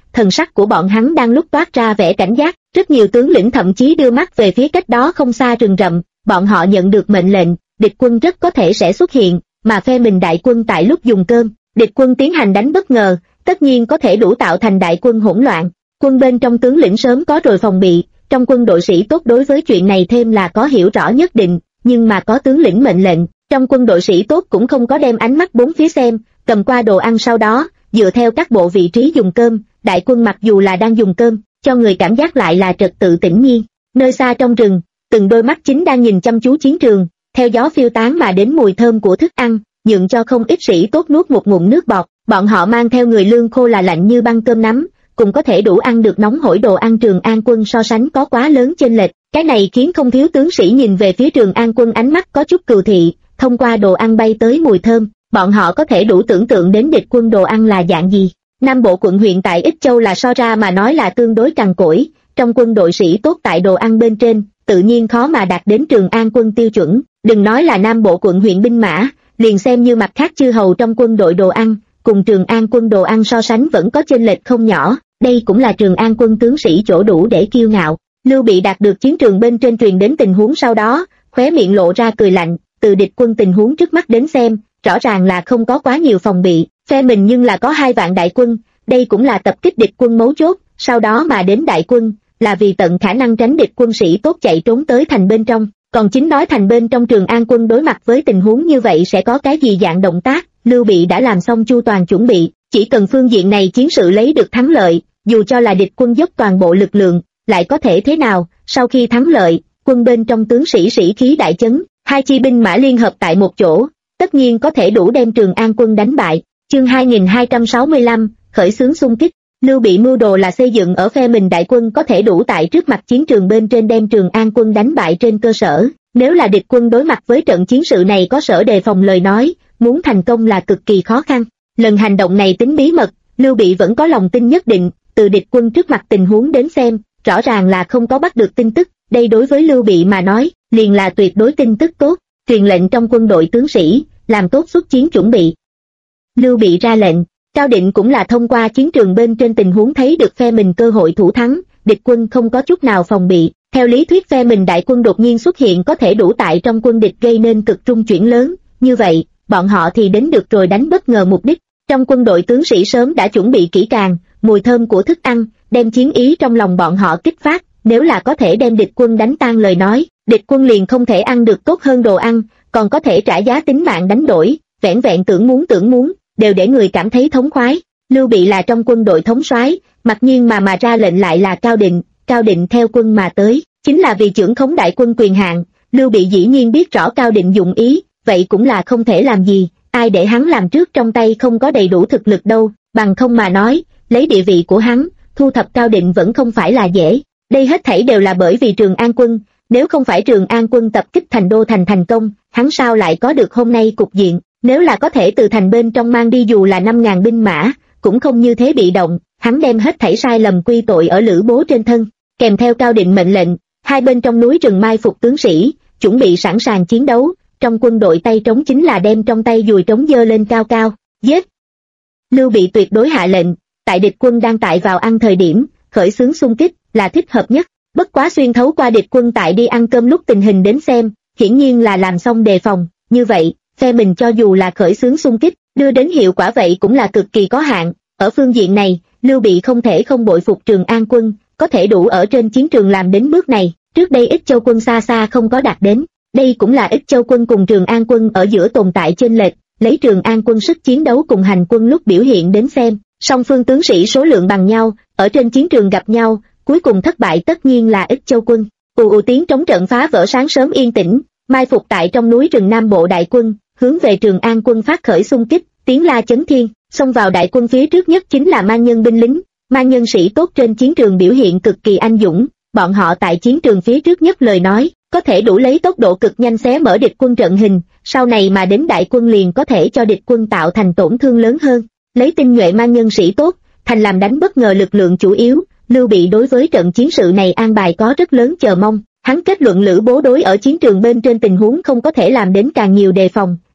thần sắc của bọn hắn đang lúc toát ra vẻ cảnh giác, rất nhiều tướng lĩnh thậm chí đưa mắt về phía cách đó không xa rừng rậm, bọn họ nhận được mệnh lệnh, địch quân rất có thể sẽ xuất hiện, mà phe mình đại quân tại lúc dùng cơm, địch quân tiến hành đánh bất ngờ, tất nhiên có thể đủ tạo thành đại quân hỗn loạn. Quân bên trong tướng lĩnh sớm có rồi phòng bị, trong quân đội sĩ tốt đối với chuyện này thêm là có hiểu rõ nhất định, nhưng mà có tướng lĩnh mệnh lệnh, trong quân đội sĩ tốt cũng không có đem ánh mắt bốn phía xem, cầm qua đồ ăn sau đó, dựa theo các bộ vị trí dùng cơm, đại quân mặc dù là đang dùng cơm, cho người cảm giác lại là trật tự tĩnh nhiên. Nơi xa trong rừng, từng đôi mắt chính đang nhìn chăm chú chiến trường, theo gió phiêu tán mà đến mùi thơm của thức ăn, nhượng cho không ít sĩ tốt nuốt một ngụm nước bọt. Bọn họ mang theo người lương khô là lạnh như băng cơm nắm, cũng có thể đủ ăn được nóng hổi đồ ăn Trường An Quân so sánh có quá lớn chênh lệch. Cái này khiến không thiếu tướng sĩ nhìn về phía Trường An Quân ánh mắt có chút cừu thị, thông qua đồ ăn bay tới mùi thơm, bọn họ có thể đủ tưởng tượng đến địch quân đồ ăn là dạng gì. Nam bộ quận huyện tại Ích Châu là so ra mà nói là tương đối cằn cỗi, trong quân đội sĩ tốt tại đồ ăn bên trên, tự nhiên khó mà đạt đến Trường An Quân tiêu chuẩn, đừng nói là Nam bộ quận huyện binh mã, liền xem như mặt khác chư hầu trong quân đội đồ ăn, cùng Trường An Quân đồ ăn so sánh vẫn có chênh lệch không nhỏ, đây cũng là Trường An Quân tướng sĩ chỗ đủ để kiêu ngạo. Lưu Bị đạt được chiến trường bên trên truyền đến tình huống sau đó, khóe miệng lộ ra cười lạnh, từ địch quân tình huống trước mắt đến xem, rõ ràng là không có quá nhiều phòng bị, phe mình nhưng là có 2 vạn đại quân, đây cũng là tập kích địch quân mấu chốt, sau đó mà đến đại quân, là vì tận khả năng tránh địch quân sĩ tốt chạy trốn tới thành bên trong, còn chính nói thành bên trong Trường An Quân đối mặt với tình huống như vậy sẽ có cái gì dạng động tác, Lưu Bị đã làm xong chu toàn chuẩn bị, chỉ cần phương diện này chiến sự lấy được thắng lợi, dù cho là địch quân dốc toàn bộ lực lượng, lại có thể thế nào, sau khi thắng lợi, quân bên trong tướng sĩ sĩ khí đại chấn, 2 chi binh mã liên hợp tại một chỗ, tất nhiên có thể đủ đem Trường An Quân đánh bại. Chương 2265, khởi xướng xung kích. Lưu Bị mưu đồ là xây dựng ở phe mình đại quân có thể đủ tại trước mặt chiến trường bên trên đem Trường An Quân đánh bại trên cơ sở, nếu là địch quân đối mặt với trận chiến sự này có sở đề phòng lời nói, muốn thành công là cực kỳ khó khăn. Lần hành động này tính bí mật, Lưu Bị vẫn có lòng tin nhất định, từ địch quân trước mặt tình huống đến xem, rõ ràng là không có bắt được tin tức, đây đối với Lưu Bị mà nói, liền là tuyệt đối tin tức tốt, truyền lệnh trong quân đội tướng sĩ, làm tốt xuất chiến chuẩn bị. Lưu Bị ra lệnh, Cao Định cũng là thông qua chiến trường bên trên tình huống thấy được phe mình cơ hội thủ thắng, địch quân không có chút nào phòng bị, theo lý thuyết phe mình đại quân đột nhiên xuất hiện có thể đủ tại trong quân địch gây nên cực trung chuyển lớn, như vậy, bọn họ thì đến được rồi đánh bất ngờ mục đích. Trong quân đội tướng sĩ sớm đã chuẩn bị kỹ càng, mùi thơm của thức ăn, đem chiến ý trong lòng bọn họ kích phát, nếu là có thể đem địch quân đánh tan lời nói, địch quân liền không thể ăn được tốt hơn đồ ăn, còn có thể trả giá tính mạng đánh đổi, vẻn vẹn tưởng muốn, đều để người cảm thấy thống khoái. Lưu Bị là trong quân đội thống soái, mặc nhiên mà ra lệnh lại là Cao Định theo quân mà tới, chính là vì trưởng khống đại quân quyền hạn. Lưu Bị dĩ nhiên biết rõ Cao Định dụng ý, vậy cũng là không thể làm gì, ai để hắn làm trước trong tay không có đầy đủ thực lực đâu, bằng không mà nói, lấy địa vị của hắn, thu thập Cao Định vẫn không phải là dễ. Đây hết thảy đều là bởi vì Trường An Quân, nếu không phải Trường An Quân tập kích thành đô thành công, hắn sao lại có được hôm nay cục diện, nếu là có thể từ thành bên trong mang đi dù là 5.000 binh mã, cũng không như thế bị động, hắn đem hết thảy sai lầm quy tội ở Lữ Bố trên thân, kèm theo Cao Định mệnh lệnh, 2 bên trong núi rừng mai phục tướng sĩ, chuẩn bị sẵn sàng chiến đấu, trong quân đội tay trống chính là đem trong tay dùi trống giơ lên cao cao, giết. Lưu Bị tuyệt đối hạ lệnh, tại địch quân đang tại vào ăn thời điểm, khởi xướng xung kích, là thích hợp nhất, bất quá xuyên thấu qua địch quân tại đi ăn cơm lúc tình hình đến xem, hiển nhiên là làm xong đề phòng, như vậy, phe mình cho dù là khởi xướng xung kích, đưa đến hiệu quả vậy cũng là cực kỳ có hạn, ở phương diện này, Lưu Bị không thể không bội phục Trường An Quân, có thể đủ ở trên chiến trường làm đến bước này, trước đây Ích Châu Quân xa xa không có đạt đến, đây cũng là Ích Châu Quân cùng Trường An Quân ở giữa tồn tại chênh lệch, lấy Trường An Quân sức chiến đấu cùng hành quân lúc biểu hiện đến xem, song phương tướng sĩ số lượng bằng nhau, ở trên chiến trường gặp nhau, cuối cùng thất bại tất nhiên là Ích Châu Quân. Tiếng trống trận phá vỡ sáng sớm yên tĩnh, mai phục tại trong núi rừng Nam Bộ đại quân, hướng về Trường An Quân phát khởi xung kích, tiếng la chấn thiên, xông vào đại quân phía trước nhất chính là man nhân binh lính, man nhân sĩ tốt trên chiến trường biểu hiện cực kỳ anh dũng, bọn họ tại chiến trường phía trước nhất lời nói, có thể đủ lấy tốc độ cực nhanh xé mở địch quân trận hình, sau này mà đến đại quân liền có thể cho địch quân tạo thành tổn thương lớn hơn, lấy tinh nhuệ man nhân sĩ tốt, thành làm đánh bất ngờ lực lượng chủ yếu. Lưu Bị đối với trận chiến sự này an bài có rất lớn chờ mong, hắn kết luận Lữ Bố đối ở chiến trường bên trên tình huống không có thể làm đến càng nhiều đề phòng,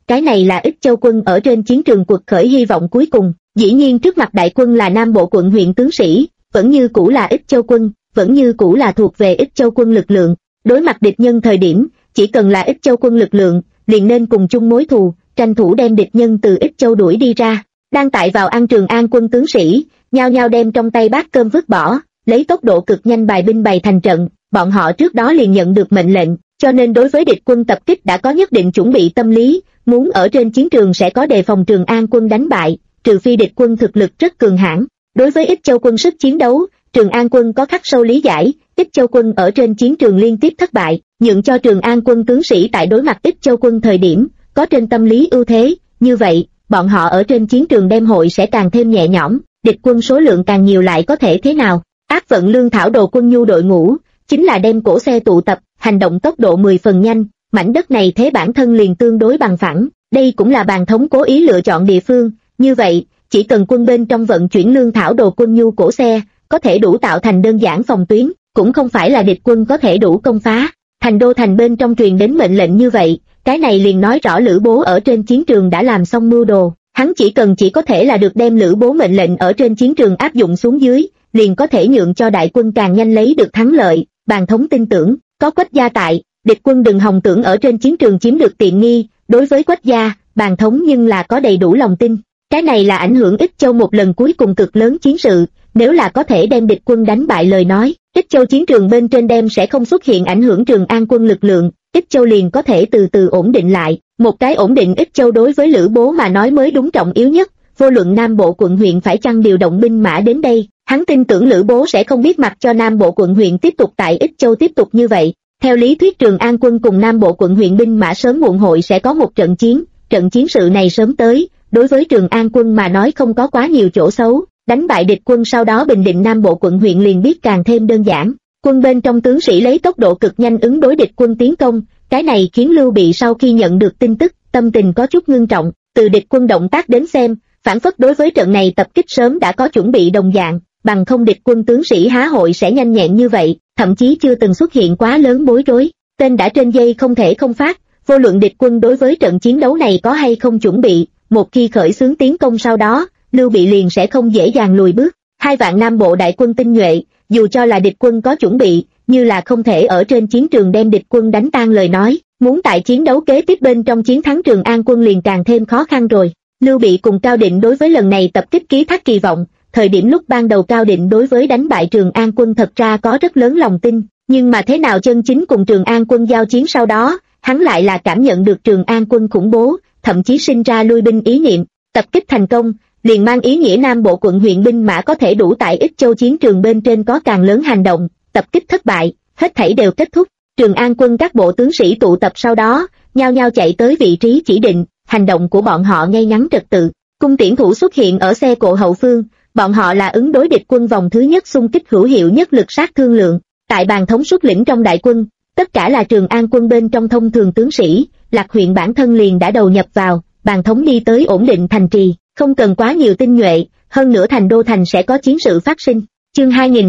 cái này là Ích Châu quân ở trên chiến trường quật khởi hy vọng cuối cùng. Dĩ nhiên trước mặt đại quân là Nam Bộ quận huyện tướng sĩ, vẫn như cũ là Ích Châu quân, vẫn như cũ là thuộc về Ích Châu quân lực lượng. Đối mặt địch nhân thời điểm, chỉ cần là Ích Châu quân lực lượng, liền nên cùng chung mối thù, tranh thủ đem địch nhân từ Ích Châu đuổi đi ra. Đang tại vào ăn Trường An quân tướng sĩ, nhao nhao đem trong tay bát cơm vứt bỏ, lấy tốc độ cực nhanh bài binh bày thành trận. Bọn họ trước đó liền nhận được mệnh lệnh, cho nên đối với địch quân tập kích đã có nhất định chuẩn bị tâm lý, muốn ở trên chiến trường sẽ có đề phòng Trường An quân đánh bại, trừ phi địch quân thực lực rất cường hãn. Đối với Ích Châu quân sức chiến đấu, Trường An quân có khắc sâu lý giải. Ích Châu quân ở trên chiến trường liên tiếp thất bại, nhượng cho Trường An quân tướng sĩ tại đối mặt Ích Châu quân thời điểm, có trên tâm lý ưu thế, như vậy, bọn họ ở trên chiến trường đem hội sẽ càng thêm nhẹ nhõm, địch quân số lượng càng nhiều lại có thể thế nào. Ác vận lương thảo đồ quân nhu đội ngũ, chính là đem cổ xe tụ tập, hành động tốc độ 10 phần nhanh, mảnh đất này thế bản thân liền tương đối bằng phẳng, đây cũng là bàn thống cố ý lựa chọn địa phương, như vậy, chỉ cần quân bên trong vận chuyển lương thảo đồ quân nhu cổ xe, có thể đủ tạo thành đơn giản phòng tuyến, cũng không phải là địch quân có thể đủ công phá. Thành đô thành bên trong truyền đến mệnh lệnh như vậy, cái này liền nói rõ Lữ Bố ở trên chiến trường đã làm xong mưu đồ, hắn chỉ có thể là được đem Lữ Bố mệnh lệnh ở trên chiến trường áp dụng xuống dưới, liền có thể nhượng cho đại quân càng nhanh lấy được thắng lợi. Bàn thống tin tưởng, có Quách gia tại, địch quân đừng hòng tưởng ở trên chiến trường chiếm được tiện nghi. Đối với Quách gia, bàn thống nhưng là có đầy đủ lòng tin. Cái này là ảnh hưởng Ích Châu một lần cuối cùng cực lớn chiến sự, nếu là có thể đem địch quân đánh bại lời nói, Ích Châu chiến trường bên trên đem sẽ không xuất hiện ảnh hưởng Trường An quân lực lượng, Ích Châu liền có thể từ từ ổn định lại. Một cái ổn định Ích Châu đối với Lữ Bố mà nói mới đúng trọng yếu nhất, vô luận Nam Bộ quận huyện phải chăng điều động binh mã đến đây, hắn tin tưởng Lữ Bố sẽ không biết mặc cho Nam Bộ quận huyện tiếp tục tại Ích Châu tiếp tục như vậy. Theo lý thuyết Trường An quân cùng Nam Bộ quận huyện binh mã sớm muộn hội sẽ có một trận chiến sự này sớm tới, đối với Trường An quân mà nói không có quá nhiều chỗ xấu, đánh bại địch quân sau đó bình định Nam Bộ quận huyện liền biết càng thêm đơn giản. Quân bên trong tướng sĩ lấy tốc độ cực nhanh ứng đối địch quân tiến công, cái này khiến Lưu Bị sau khi nhận được tin tức, tâm tình có chút ngưng trọng, từ địch quân động tác đến xem, phản phất đối với trận này tập kích sớm đã có chuẩn bị đồng dạng, bằng không địch quân tướng sĩ há hội sẽ nhanh nhẹn như vậy, thậm chí chưa từng xuất hiện quá lớn bối rối, tên đã trên dây không thể không phát, vô luận địch quân đối với trận chiến đấu này có hay không chuẩn bị, một khi khởi xướng tiến công sau đó, Lưu Bị liền sẽ không dễ dàng lùi bước. 2 vạn Nam Bộ đại quân tinh nhuệ, dù cho là địch quân có chuẩn bị, như là không thể ở trên chiến trường đem địch quân đánh tan lời nói, muốn tại chiến đấu kế tiếp bên trong chiến thắng Trường An quân liền càng thêm khó khăn rồi. Lưu Bị cùng Cao Định đối với lần này tập kích ký thác kỳ vọng, thời điểm lúc ban đầu Cao Định đối với đánh bại Trường An quân thật ra có rất lớn lòng tin, nhưng mà thế nào chân chính cùng Trường An quân giao chiến sau đó, hắn lại là cảm nhận được Trường An quân khủng bố, thậm chí sinh ra lui binh ý niệm. Tập kích thành công, liền mang ý nghĩa Nam Bộ quận huyện binh mã có thể đủ tại Ích Châu chiến trường bên trên có càng lớn hành động. Tập kích thất bại, hết thảy đều kết thúc. Trường An quân các bộ tướng sĩ tụ tập sau đó, nhao nhao chạy tới vị trí chỉ định, hành động của bọn họ ngay ngắn trật tự. Cung tiễn thủ xuất hiện ở xe cộ hậu phương, bọn họ là ứng đối địch quân vòng thứ nhất xung kích hữu hiệu nhất lực sát thương lượng. Tại bàn thống xuất lĩnh trong đại quân, tất cả là Trường An quân bên trong thông thường tướng sĩ, Lạc huyện bản thân liền đã đầu nhập vào, bàn thống đi tới ổn định thành trì, không cần quá nhiều tinh nhuệ, hơn nữa thành đô thành sẽ có chiến sự phát sinh. Chương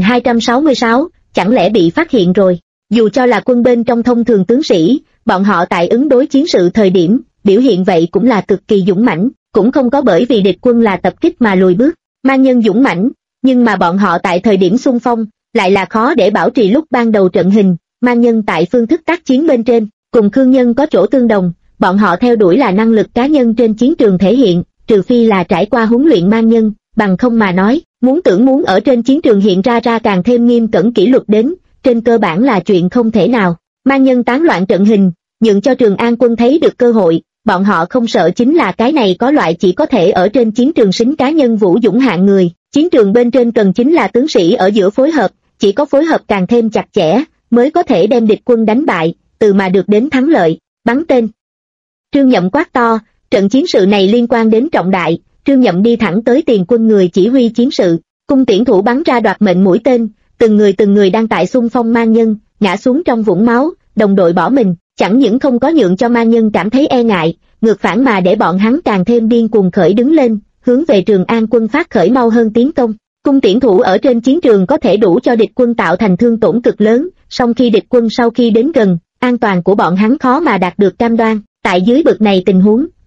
2266, chẳng lẽ bị phát hiện rồi? Dù cho là quân bên trong thông thường tướng sĩ, bọn họ tại ứng đối chiến sự thời điểm, biểu hiện vậy cũng là cực kỳ dũng mãnh, cũng không có bởi vì địch quân là tập kích mà lùi bước. Man nhân dũng mãnh, nhưng mà bọn họ tại thời điểm xung phong, lại là khó để bảo trì lúc ban đầu trận hình. Man nhân tại phương thức tác chiến bên trên, cùng Khương nhân có chỗ tương đồng, bọn họ theo đuổi là năng lực cá nhân trên chiến trường thể hiện, trừ phi là trải qua huấn luyện man nhân, bằng không mà nói, muốn ở trên chiến trường hiện ra càng thêm nghiêm cẩn kỷ luật đến, trên cơ bản là chuyện không thể nào. Man nhân tán loạn trận hình, nhượng cho Trường An quân thấy được cơ hội, bọn họ không sợ chính là cái này có loại chỉ có thể ở trên chiến trường xính cá nhân vũ dũng hạng người, chiến trường bên trên cần chính là tướng sĩ ở giữa phối hợp, chỉ có phối hợp càng thêm chặt chẽ, mới có thể đem địch quân đánh bại, từ mà được đến thắng lợi. Bắn tên. Trương Nhậm quát to, trận chiến sự này liên quan đến trọng đại, Trương Nhậm đi thẳng tới tiền quân người chỉ huy chiến sự, cung tiễn thủ bắn ra đoạt mệnh mũi tên, từng người đang tại xung phong man nhân, ngã xuống trong vũng máu, đồng đội bỏ mình, chẳng những không có nhượng cho man nhân cảm thấy e ngại, ngược phản mà để bọn hắn càng thêm điên cuồng khởi đứng lên, hướng về Trường An quân phát khởi mau hơn tiến công. Cung tiễn thủ ở trên chiến trường có thể đủ cho địch quân tạo thành thương tổn cực lớn, song khi địch quân sau khi đến gần, an toàn của bọn hắn khó mà đạt được cam đoan. Tại dưới bực này tình huống,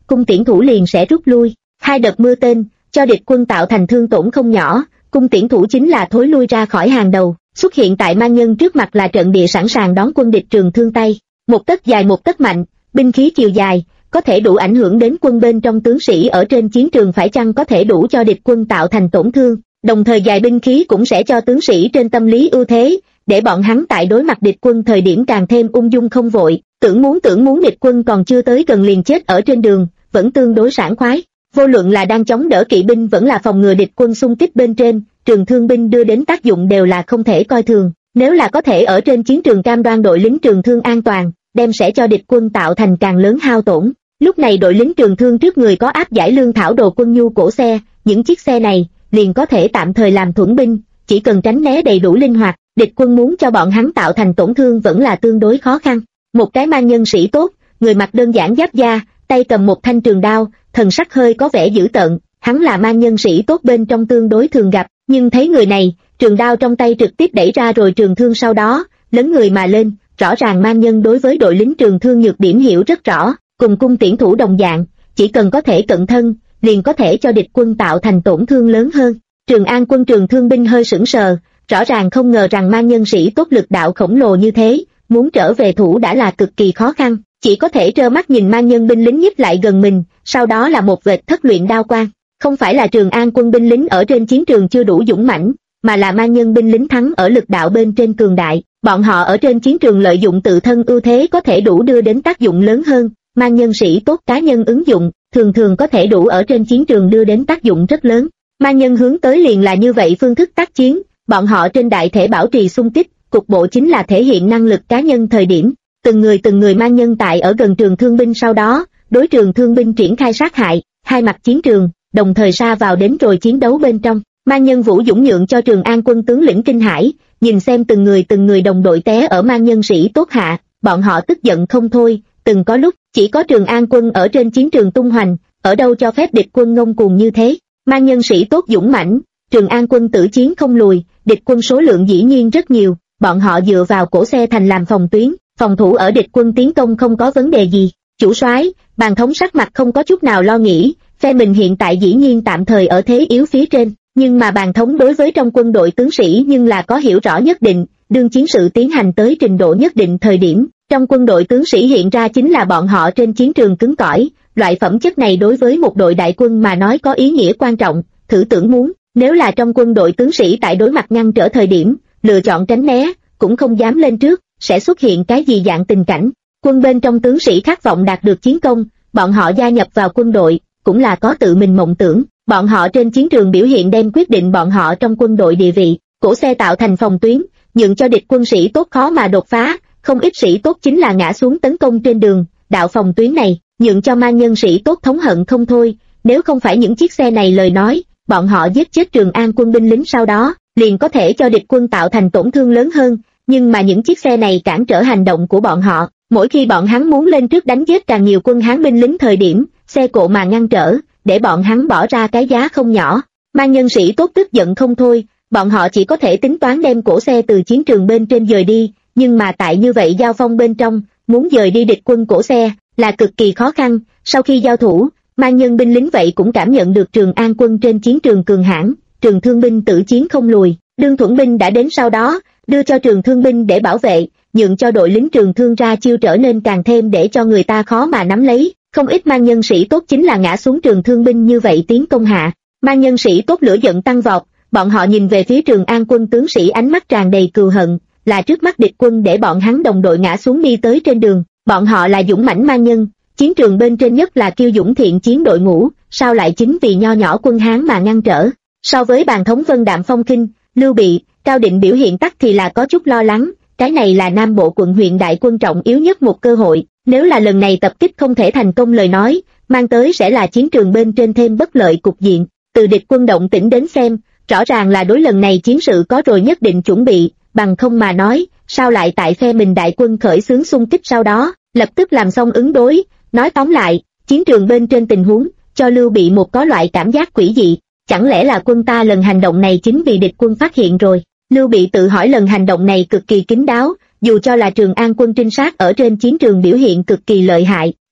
cung tiễn thủ liền sẽ rút lui. Hai đợt mưa tên, cho địch quân tạo thành thương tổn không nhỏ, cung tiễn thủ chính là thối lui ra khỏi hàng đầu, xuất hiện tại ma nhân trước mặt là trận địa sẵn sàng đón quân địch trường thương tay. Một tấc dài một tấc mạnh, binh khí chiều dài, có thể đủ ảnh hưởng đến quân bên trong tướng sĩ ở trên chiến trường phải chăng có thể đủ cho địch quân tạo thành tổn thương, đồng thời dài binh khí cũng sẽ cho tướng sĩ trên tâm lý ưu thế, để bọn hắn tại đối mặt địch quân thời điểm càng thêm ung dung không vội, tưởng muốn địch quân còn chưa tới gần liền chết ở trên đường, vẫn tương đối sảng khoái. Vô luận là đang chống đỡ kỵ binh vẫn là phòng ngừa địch quân xung kích bên trên, trường thương binh đưa đến tác dụng đều là không thể coi thường. Nếu là có thể ở trên chiến trường cam đoan đội lính trường thương an toàn, đem sẽ cho địch quân tạo thành càng lớn hao tổn. Lúc này đội lính trường thương trước người có áp giải lương thảo đồ quân nhu cổ xe, những chiếc xe này liền có thể tạm thời làm thuẫn binh, chỉ cần tránh né đầy đủ linh hoạt, địch quân muốn cho bọn hắn tạo thành tổn thương vẫn là tương đối khó khăn. Một cái man nhân sĩ tốt, người mặc đơn giản giáp da, tay cầm một thanh trường đao, thần sắc hơi có vẻ dữ tợn, hắn là man nhân sĩ tốt bên trong tương đối thường gặp, nhưng thấy người này, trường đao trong tay trực tiếp đẩy ra rồi trường thương sau đó, lấn người mà lên, rõ ràng man nhân đối với đội lính trường thương nhược điểm hiểu rất rõ, cùng cung tiễn thủ đồng dạng, chỉ cần có thể cận thân, liền có thể cho địch quân tạo thành tổn thương lớn hơn. Trường An quân trường thương binh hơi sững sờ, rõ ràng không ngờ rằng man nhân sĩ tốt lực đạo khổng lồ như thế, muốn trở về thủ đã là cực kỳ khó khăn, chỉ có thể trơ mắt nhìn man nhân binh lính nhích lại gần mình, sau đó là một vệt thất luyện đao quang. Không phải là Trường An quân binh lính ở trên chiến trường chưa đủ dũng mãnh, mà là man nhân binh lính thắng ở lực đạo bên trên cường đại, bọn họ ở trên chiến trường lợi dụng tự thân ưu thế có thể đủ đưa đến tác dụng lớn hơn, man nhân sĩ tốt cá nhân ứng dụng, thường thường có thể đủ ở trên chiến trường đưa đến tác dụng rất lớn. Man nhân hướng tới liền là như vậy phương thức tác chiến, bọn họ trên đại thể bảo trì xung kích, cục bộ chính là thể hiện năng lực cá nhân thời điểm, từng người man nhân tại ở gần trường thương binh sau đó, đối trường thương binh triển khai sát hại, hai mặt chiến trường, đồng thời sa vào đến rồi chiến đấu bên trong. Man nhân Vũ Dũng nhượng cho Trường An quân tướng lĩnh kinh hãi, nhìn xem từng người đồng đội té ở man nhân sĩ tốt hạ, bọn họ tức giận không thôi, từng có lúc, chỉ có Trường An quân ở trên chiến trường tung hoành, ở đâu cho phép địch quân ngông cuồng như thế. Man nhân sĩ tốt dũng mãnh, Trường An quân tử chiến không lùi, địch quân số lượng dĩ nhiên rất nhiều, bọn họ dựa vào cổ xe thành làm phòng tuyến, phòng thủ ở địch quân tiến công không có vấn đề gì. Chủ soái, Bàn thống sắc mặt không có chút nào lo nghĩ, phe mình hiện tại dĩ nhiên tạm thời ở thế yếu phía trên, nhưng mà Bàn thống đối với trong quân đội tướng sĩ nhưng là có hiểu rõ nhất định, đương chiến sự tiến hành tới trình độ nhất định thời điểm, trong quân đội tướng sĩ hiện ra chính là bọn họ trên chiến trường cứng cỏi, loại phẩm chất này đối với một đội đại quân mà nói có ý nghĩa quan trọng. Thử tưởng muốn, nếu là trong quân đội tướng sĩ tại đối mặt ngăn trở thời điểm, lựa chọn tránh né, cũng không dám lên trước, sẽ xuất hiện cái gì dạng tình cảnh. Quân bên trong tướng sĩ khát vọng đạt được chiến công, bọn họ gia nhập vào quân đội, cũng là có tự mình mộng tưởng, bọn họ trên chiến trường biểu hiện đem quyết định bọn họ trong quân đội địa vị. Cổ xe tạo thành phòng tuyến, nhượng cho địch quân sĩ tốt khó mà đột phá, không ít sĩ tốt chính là ngã xuống tấn công trên đường, đạo phòng tuyến này, nhượng cho man nhân sĩ tốt thống hận không thôi, nếu không phải những chiếc xe này lời nói, bọn họ giết chết Trường An quân binh lính sau đó, liền có thể cho địch quân tạo thành tổn thương lớn hơn, nhưng mà những chiếc xe này cản trở hành động của bọn họ, mỗi khi bọn hắn muốn lên trước đánh giết càng nhiều quân Hán binh lính thời điểm, xe cộ mà ngăn trở, để bọn hắn bỏ ra cái giá không nhỏ. Man nhân sĩ tốt tức giận không thôi, bọn họ chỉ có thể tính toán đem cổ xe từ chiến trường bên trên dời đi, nhưng mà tại như vậy giao phong bên trong, muốn dời đi địch quân cổ xe là cực kỳ khó khăn. Sau khi giao thủ, man nhân binh lính vậy cũng cảm nhận được Trường An quân trên chiến trường cường hãn, trường thương binh tử chiến không lùi, đương thuẫn binh đã đến sau đó, đưa cho trường thương binh để bảo vệ, nhượng cho đội lính trường thương ra chiêu trở nên càng thêm để cho người ta khó mà nắm lấy. Không ít man nhân sĩ tốt chính là ngã xuống trường thương binh như vậy tiến công hạ. Man nhân sĩ tốt lửa giận tăng vọt, bọn họ nhìn về phía Trường An quân tướng sĩ ánh mắt tràn đầy cừu hận, là trước mắt địch quân để bọn hắn đồng đội ngã xuống đi tới trên đường, bọn họ là dũng mãnh man nhân, chiến trường bên trên nhất là kiêu dũng thiện chiến đội ngũ, sao lại chính vì nho nhỏ quân Hán mà ngăn trở. So với Bàn thống Vân đạm phong khinh, Lưu Bị, Cao Định biểu hiện tắc thì là có chút lo lắng, cái này là Nam Bộ quận huyện đại quân trọng yếu nhất một cơ hội, nếu là lần này tập kích không thể thành công lời nói, mang tới sẽ là chiến trường bên trên thêm bất lợi cục diện. Từ địch quân động tĩnh đến xem, rõ ràng là đối lần này chiến sự có rồi nhất định chuẩn bị, bằng không mà nói, sao lại tại phe mình đại quân khởi xướng xung kích sau đó, lập tức làm xong ứng đối. Nói tóm lại, chiến trường bên trên tình huống, cho Lưu Bị một có loại cảm giác quỷ dị, chẳng lẽ là quân ta lần hành động này chính vì địch quân phát hiện rồi. Lưu Bị tự hỏi lần hành động này cực kỳ kín đáo, dù cho là Trường An quân trinh sát ở trên chiến trường biểu hiện cực kỳ lợi hại,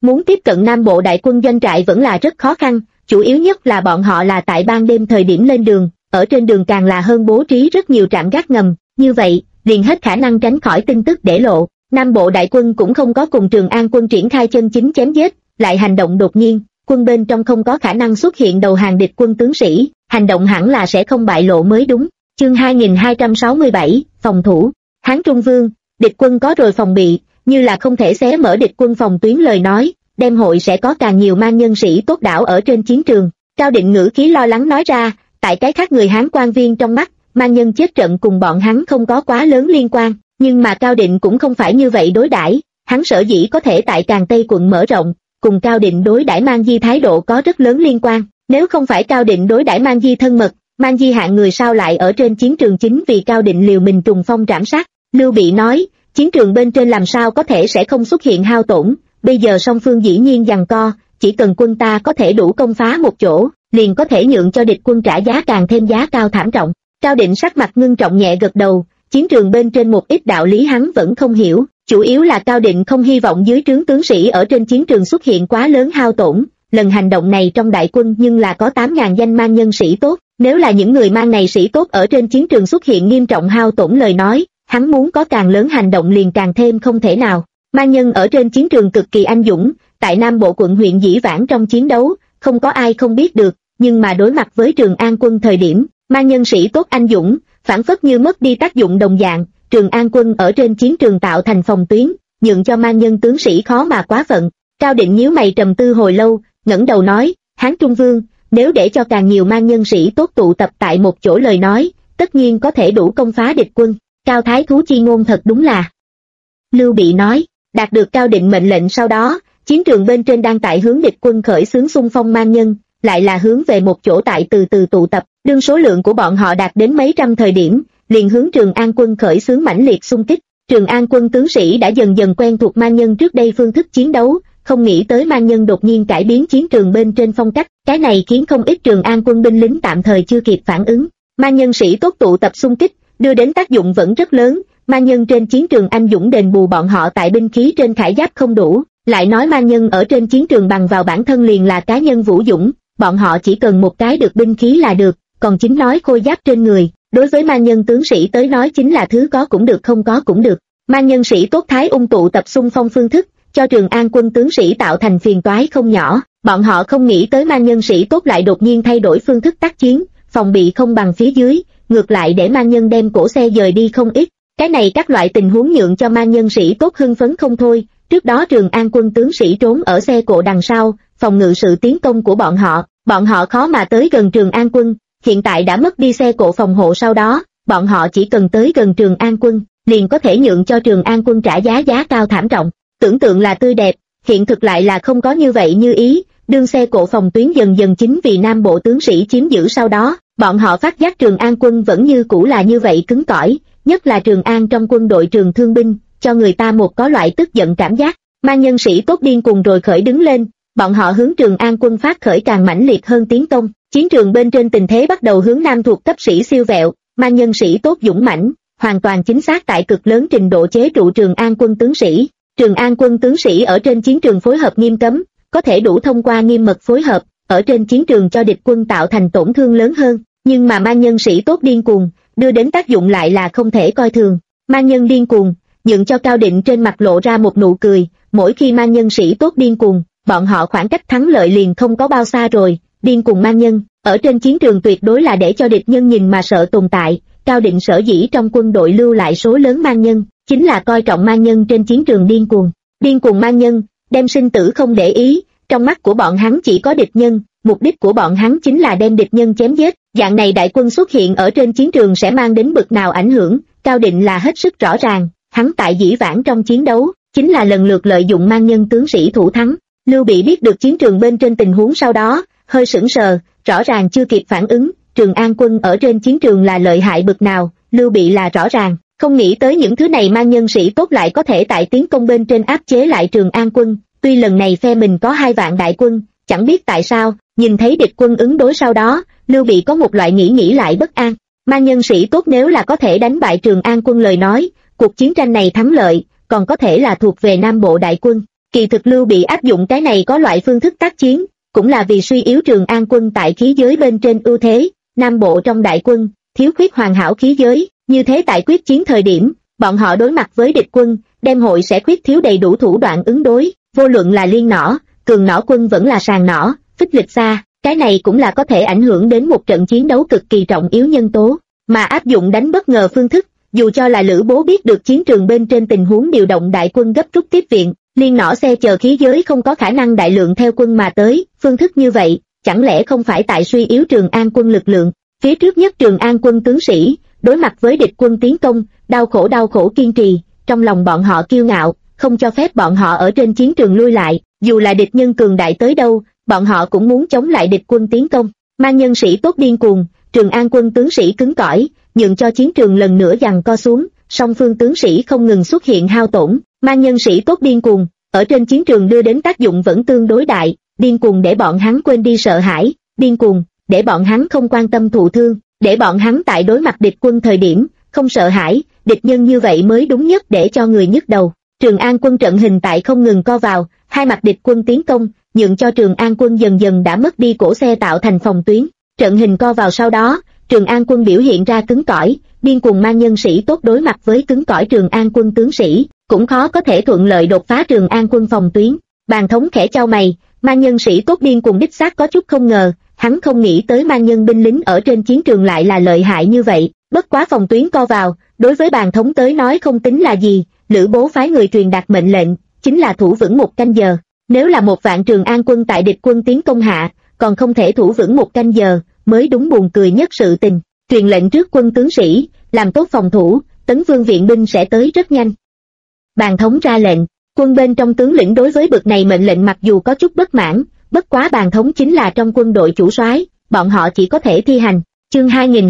muốn tiếp cận Nam Bộ đại quân doanh trại vẫn là rất khó khăn, chủ yếu nhất là bọn họ là tại ban đêm thời điểm lên đường, ở trên đường càng là hơn bố trí rất nhiều trạm gác ngầm, như vậy, liền hết khả năng tránh khỏi tin tức để lộ. Nam Bộ đại quân cũng không có cùng Trường An quân triển khai chân chính chém giết, lại hành động đột nhiên, quân bên trong không có khả năng xuất hiện đầu hàng địch quân tướng sĩ, hành động hẳn là sẽ không bại lộ mới đúng. Chương 2267, phòng thủ. Hán Trung Vương, địch quân có rồi phòng bị, như là không thể xé mở địch quân phòng tuyến lời nói, đem hội sẽ có càng nhiều man nhân sĩ tốt đảo ở trên chiến trường. Cao Định ngữ khí lo lắng nói ra, tại cái khác người Hán quan viên trong mắt, man nhân chết trận cùng bọn hắn không có quá lớn liên quan, nhưng mà Cao Định cũng không phải như vậy đối đãi, hắn sở dĩ có thể tại Càn Tây quận mở rộng, cùng Cao Định đối đãi Man Di thái độ có rất lớn liên quan, nếu không phải Cao Định đối đãi Man Di thân mật, Man Di hạng người sao lại ở trên chiến trường chính vì Cao Định liều mình trùng phong trảm sát. Lưu Bị nói, chiến trường bên trên làm sao có thể sẽ không xuất hiện hao tổn, bây giờ song phương dĩ nhiên giằng co, chỉ cần quân ta có thể đủ công phá một chỗ, liền có thể nhượng cho địch quân trả giá càng thêm giá cao thảm trọng. Cao Định sắc mặt ngưng trọng nhẹ gật đầu, chiến trường bên trên một ít đạo lý hắn vẫn không hiểu, chủ yếu là Cao Định không hy vọng dưới trướng tướng sĩ ở trên chiến trường xuất hiện quá lớn hao tổn. Lần hành động này trong đại quân nhưng là có 8.000 danh man nhân sĩ tốt, nếu là những người man này sĩ tốt ở trên chiến trường xuất hiện nghiêm trọng hao tổn lời nói, hắn muốn có càng lớn hành động liền càng thêm không thể nào. Man nhân ở trên chiến trường cực kỳ anh dũng, tại Nam Bộ quận huyện Dĩ Vãng trong chiến đấu, không có ai không biết được, nhưng mà đối mặt với Trường An quân thời điểm, man nhân sĩ tốt anh dũng, phản phất như mất đi tác dụng đồng dạng. Trường An quân ở trên chiến trường tạo thành phòng tuyến, nhượng cho man nhân tướng sĩ khó mà quá phận. Cao Định nhíu mày trầm tư hồi lâu, ngẩng đầu nói, Hán Trung Vương, nếu để cho càng nhiều man nhân sĩ tốt tụ tập tại một chỗ lời nói, tất nhiên có thể đủ công phá địch quân. Cao Thái Thú chi ngôn thật đúng là. Lưu Bị nói, đạt được Cao Định mệnh lệnh sau đó, chiến trường bên trên đang tại hướng địch quân khởi xướng xung phong man nhân, lại là hướng về một chỗ tại từ từ tụ tập, đương số lượng của bọn họ đạt đến mấy trăm thời điểm, liền hướng Trường An quân khởi xướng mãnh liệt xung kích. Trường An quân tướng sĩ đã dần dần quen thuộc man nhân trước đây phương thức chiến đấu, không nghĩ tới man nhân đột nhiên cải biến chiến trường bên trên phong cách, cái này khiến không ít Trường An quân binh lính tạm thời chưa kịp phản ứng. Man nhân sĩ tốt tụ tập xung kích, đưa đến tác dụng vẫn rất lớn, man nhân trên chiến trường anh dũng đền bù bọn họ tại binh khí trên khải giáp không đủ, lại nói man nhân ở trên chiến trường bằng vào bản thân liền là cá nhân vũ dũng, bọn họ chỉ cần một cái được binh khí là được, còn chính nói khôi giáp trên người, đối với man nhân tướng sĩ tới nói chính là thứ có cũng được không có cũng được. Man nhân sĩ tốt thái ung tụ tập xung phong phương thức, cho Trường An quân tướng sĩ tạo thành phiền toái không nhỏ, bọn họ không nghĩ tới man nhân sĩ tốt lại đột nhiên thay đổi phương thức tác chiến, phòng bị không bằng phía dưới, ngược lại để man nhân đem cổ xe dời đi không ít. Cái này các loại tình huống nhượng cho man nhân sĩ tốt hưng phấn không thôi. Trước đó Trường An quân tướng sĩ trốn ở xe cộ đằng sau, phòng ngự sự tiến công của bọn họ khó mà tới gần Trường An quân, hiện tại đã mất đi xe cộ phòng hộ sau đó, bọn họ chỉ cần tới gần Trường An quân, liền có thể nhượng cho Trường An quân trả giá cao thảm trọng. Tưởng tượng là tươi đẹp, hiện thực lại là không có như vậy như ý, đương xe cộ phòng tuyến dần dần chính vì Nam Bộ tướng sĩ chiếm giữ sau đó, bọn họ phát giác Trường An quân vẫn như cũ là như vậy cứng cỏi, nhất là Trường An trong quân đội trường thương binh, cho người ta một có loại tức giận cảm giác. Man nhân sĩ tốt điên cuồng rồi khởi đứng lên, bọn họ hướng Trường An quân phát khởi càng mãnh liệt hơn tiến công, chiến trường bên trên tình thế bắt đầu hướng nam thuộc cấp sĩ siêu vẹo, man nhân sĩ tốt dũng mãnh, hoàn toàn chính xác tại cực lớn trình độ chế trụ Trường An quân tướng sĩ. Trường An quân tướng sĩ ở trên chiến trường phối hợp nghiêm cấm, có thể đủ thông qua nghiêm mật phối hợp, ở trên chiến trường cho địch quân tạo thành tổn thương lớn hơn, nhưng mà man nhân sĩ tốt điên cuồng, đưa đến tác dụng lại là không thể coi thường. Man nhân điên cuồng, nhượng cho Cao Định trên mặt lộ ra một nụ cười, mỗi khi man nhân sĩ tốt điên cuồng, bọn họ khoảng cách thắng lợi liền không có bao xa rồi. Điên cuồng man nhân, ở trên chiến trường tuyệt đối là để cho địch nhân nhìn mà sợ tồn tại. Cao Định sở dĩ trong quân đội lưu lại số lớn man nhân, chính là coi trọng man nhân trên chiến trường điên cuồng. Điên cuồng man nhân, đem sinh tử không để ý, trong mắt của bọn hắn chỉ có địch nhân, mục đích của bọn hắn chính là đem địch nhân chém giết. Dạng này đại quân xuất hiện ở trên chiến trường sẽ mang đến bực nào ảnh hưởng, Cao Định là hết sức rõ ràng, hắn tại Dĩ Vãng trong chiến đấu, chính là lần lượt lợi dụng man nhân tướng sĩ thủ thắng. Lưu Bị biết được chiến trường bên trên tình huống sau đó, hơi sững sờ, rõ ràng chưa kịp phản ứng, Trường An quân ở trên chiến trường là lợi hại bực nào, Lưu Bị là rõ ràng, không nghĩ tới những thứ này man nhân sĩ tốt lại có thể tại tiến công bên trên áp chế lại Trường An quân, tuy lần này phe mình có 2 vạn đại quân, chẳng biết tại sao, nhìn thấy địch quân ứng đối sau đó, Lưu Bị có một loại nghĩ lại bất an. Man nhân sĩ tốt nếu là có thể đánh bại Trường An quân lời nói, cuộc chiến tranh này thắng lợi, còn có thể là thuộc về Nam Bộ đại quân. Kỳ thực Lưu Bị áp dụng cái này có loại phương thức tác chiến, cũng là vì suy yếu Trường An quân tại khí giới bên trên ưu thế, Nam Bộ trong đại quân, thiếu khuyết hoàn hảo khí giới, như thế tại quyết chiến thời điểm, bọn họ đối mặt với địch quân, đem hội sẽ khuyết thiếu đầy đủ thủ đoạn ứng đối, vô luận là liên nỏ, cường nỏ quân vẫn là sàng nỏ, phích lịch xa, cái này cũng là có thể ảnh hưởng đến một trận chiến đấu cực kỳ trọng yếu nhân tố, mà áp dụng đánh bất ngờ phương thức, dù cho là Lữ Bố biết được chiến trường bên trên tình huống điều động đại quân gấp rút tiếp viện, liên nỏ xe chờ khí giới không có khả năng đại lượng theo quân mà tới, phương thức như vậy, chẳng lẽ không phải tại suy yếu Trường An quân lực lượng, phía trước nhất Trường An quân tướng sĩ, đối mặt với địch quân tiến công, đau khổ kiên trì, trong lòng bọn họ kiêu ngạo, không cho phép bọn họ ở trên chiến trường lui lại, dù là địch nhân cường đại tới đâu, bọn họ cũng muốn chống lại địch quân tiến công, mang nhân sĩ tốt điên cuồng, Trường An quân tướng sĩ cứng cỏi, nhượng cho chiến trường lần nữa giằng co xuống, song phương tướng sĩ không ngừng xuất hiện hao tổn, mang nhân sĩ tốt điên cuồng, ở trên chiến trường đưa đến tác dụng vẫn tương đối đại, điên cuồng để bọn hắn quên đi sợ hãi, điên cuồng để bọn hắn không quan tâm thụ thương, để bọn hắn tại đối mặt địch quân thời điểm không sợ hãi, địch nhân như vậy mới đúng nhất để cho người nhức đầu. Trường An quân trận hình tại không ngừng co vào, hai mặt địch quân tiến công, nhượng cho Trường An quân dần dần đã mất đi cổ xe tạo thành phòng tuyến. Trận hình co vào sau đó, Trường An quân biểu hiện ra cứng cỏi, điên cuồng mang nhân sĩ tốt đối mặt với cứng cỏi Trường An quân tướng sĩ, cũng khó có thể thuận lợi đột phá Trường An quân phòng tuyến. Bàn thống khẽ chau mày, mang nhân sĩ tốt điên cuồng đích xác có chút không ngờ, hắn không nghĩ tới mang nhân binh lính ở trên chiến trường lại là lợi hại như vậy, bất quá phòng tuyến co vào, đối với bàn thống tới nói không tính là gì, Lữ Bố phái người truyền đạt mệnh lệnh, chính là thủ vững 1 canh giờ, nếu là 1 vạn Trường An quân tại địch quân tiến công hạ, còn không thể thủ vững 1 canh giờ, mới đúng buồn cười nhất sự tình, truyền lệnh trước quân tướng sĩ, làm tốt phòng thủ, Tấn Vương viện binh sẽ tới rất nhanh. Bàn thống ra lệnh, quân bên trong tướng lĩnh đối với bực này mệnh lệnh mặc dù có chút bất mãn, bất quá bàn thống chính là trong quân đội chủ soái, bọn họ chỉ có thể thi hành. Chương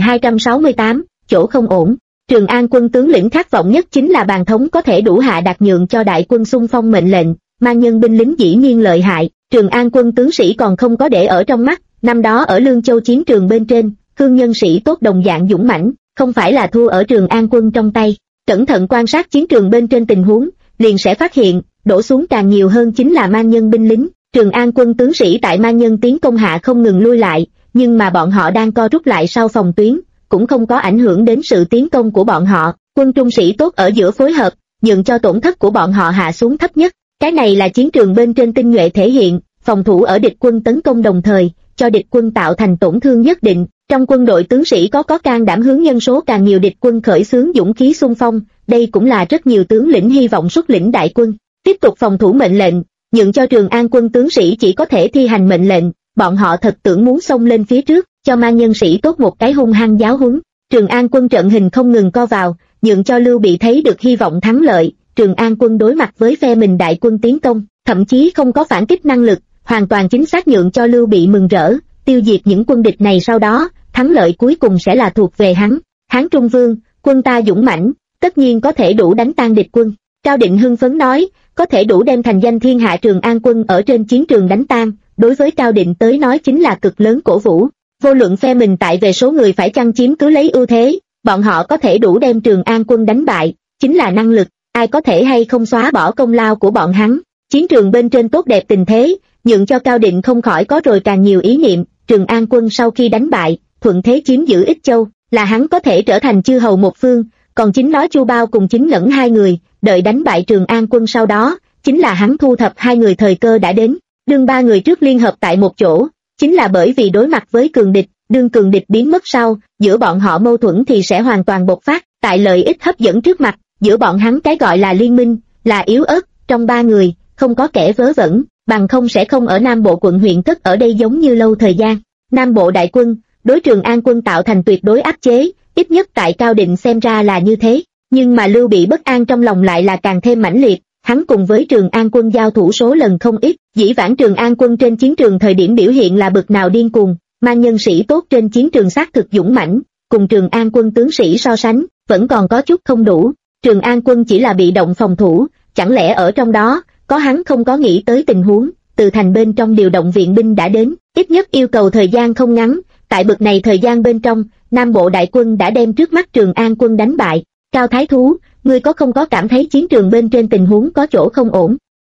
2268, chỗ không ổn. Trường An quân tướng lĩnh khát vọng nhất chính là bàn thống có thể đủ hạ đạt nhượng cho đại quân xung phong mệnh lệnh, mang nhân binh lính dĩ nhiên lợi hại, Trường An quân tướng sĩ còn không có để ở trong mắt, năm đó ở Lương Châu chiến trường bên trên, Khương nhân sĩ tốt đồng dạng dũng mãnh, không phải là thua ở Trường An quân trong tay. Cẩn thận quan sát chiến trường bên trên tình huống, liền sẽ phát hiện, đổ xuống càng nhiều hơn chính là mang nhân binh lính. Trường An quân tướng sĩ tại mang nhân tiến công hạ không ngừng lui lại, nhưng mà bọn họ đang co rút lại sau phòng tuyến, cũng không có ảnh hưởng đến sự tiến công của bọn họ. Quân trung sĩ tốt ở giữa phối hợp, nhượng cho tổn thất của bọn họ hạ xuống thấp nhất. Cái này là chiến trường bên trên tinh nhuệ thể hiện, phòng thủ ở địch quân tấn công đồng thời, cho địch quân tạo thành tổn thương nhất định. Trong quân đội tướng sĩ có can đảm hướng nhân số càng nhiều địch quân khởi xướng dũng khí xung phong, đây cũng là rất nhiều tướng lĩnh hy vọng xuất lĩnh đại quân. Tiếp tục phòng thủ mệnh lệnh, nhượng cho Trường An quân tướng sĩ chỉ có thể thi hành mệnh lệnh, bọn họ thật tưởng muốn xông lên phía trước, cho mang nhân sĩ tốt một cái hung hăng giáo huấn. Trường An quân trận hình không ngừng co vào, nhượng cho Lưu Bị thấy được hy vọng thắng lợi. Trường An quân đối mặt với phe mình đại quân tiến công, thậm chí không có phản kích năng lực, hoàn toàn chính xác nhượng cho Lưu Bị mừng rỡ, tiêu diệt những quân địch này sau đó, thắng lợi cuối cùng sẽ là thuộc về hắn. Hán Trung Vương, quân ta dũng mãnh, tất nhiên có thể đủ đánh tan địch quân. Cao Định hưng phấn nói, có thể đủ đem thành danh thiên hạ Trường An quân ở trên chiến trường đánh tan, đối với Cao Định tới nói chính là cực lớn cổ vũ. Vô luận phe mình tại về số người phải chăng chiếm cứ lấy ưu thế, bọn họ có thể đủ đem Trường An quân đánh bại, chính là năng lực, ai có thể hay không xóa bỏ công lao của bọn hắn. Chiến trường bên trên tốt đẹp tình thế, nhượng cho Cao Định không khỏi có rồi càng nhiều ý niệm. Trường An quân sau khi đánh bại, thuận thế chiếm giữ Ích Châu, là hắn có thể trở thành chư hầu một phương, còn chính nói Chu Bao cùng Chính Ngẩn hai người, đợi đánh bại Trường An quân sau đó, chính là hắn thu thập hai người thời cơ đã đến. Đương ba người trước liên hợp tại một chỗ, chính là bởi vì đối mặt với cường địch, đương cường địch biến mất sau, giữa bọn họ mâu thuẫn thì sẽ hoàn toàn bộc phát, tại lợi ích hấp dẫn trước mặt, giữa bọn hắn cái gọi là liên minh, là yếu ớt, trong ba người, không có kẻ vớ vẩn, bằng không sẽ không ở Nam Bộ quận huyện thất ở đây giống như lâu thời gian. Nam Bộ đại quân, đối Trường An quân tạo thành tuyệt đối áp chế, ít nhất tại Cao Định xem ra là như thế, nhưng mà Lưu Bị bất an trong lòng lại là càng thêm mãnh liệt, hắn cùng với Trường An quân giao thủ số lần không ít, dĩ vãng Trường An quân trên chiến trường thời điểm biểu hiện là bực nào điên cuồng, mang nhân sĩ tốt trên chiến trường xác thực dũng mãnh, cùng Trường An quân tướng sĩ so sánh, vẫn còn có chút không đủ. Trường An quân chỉ là bị động phòng thủ, chẳng lẽ ở trong đó, có hắn không có nghĩ tới tình huống, từ thành bên trong điều động viện binh đã đến, ít nhất yêu cầu thời gian không ngắn, tại bực này thời gian bên trong, Nam Bộ đại quân đã đem trước mắt Trường An quân đánh bại. Cao Thái Thú, ngươi không có cảm thấy chiến trường bên trên tình huống có chỗ không ổn?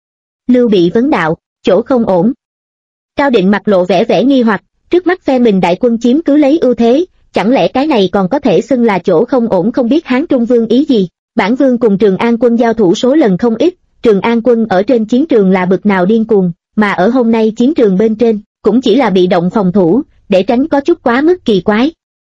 Lưu Bị vấn đạo, chỗ không ổn. Cao Định mặt lộ vẻ nghi hoặc, trước mắt phe mình đại quân chiếm cứ lấy ưu thế, chẳng lẽ cái này còn có thể xưng là chỗ không ổn? Không biết Hán Trung Vương ý gì. Bản Vương cùng Trường An quân giao thủ số lần không ít, Trường An quân ở trên chiến trường là bực nào điên cuồng, mà ở hôm nay chiến trường bên trên, cũng chỉ là bị động phòng thủ, để tránh có chút quá mức kỳ quái.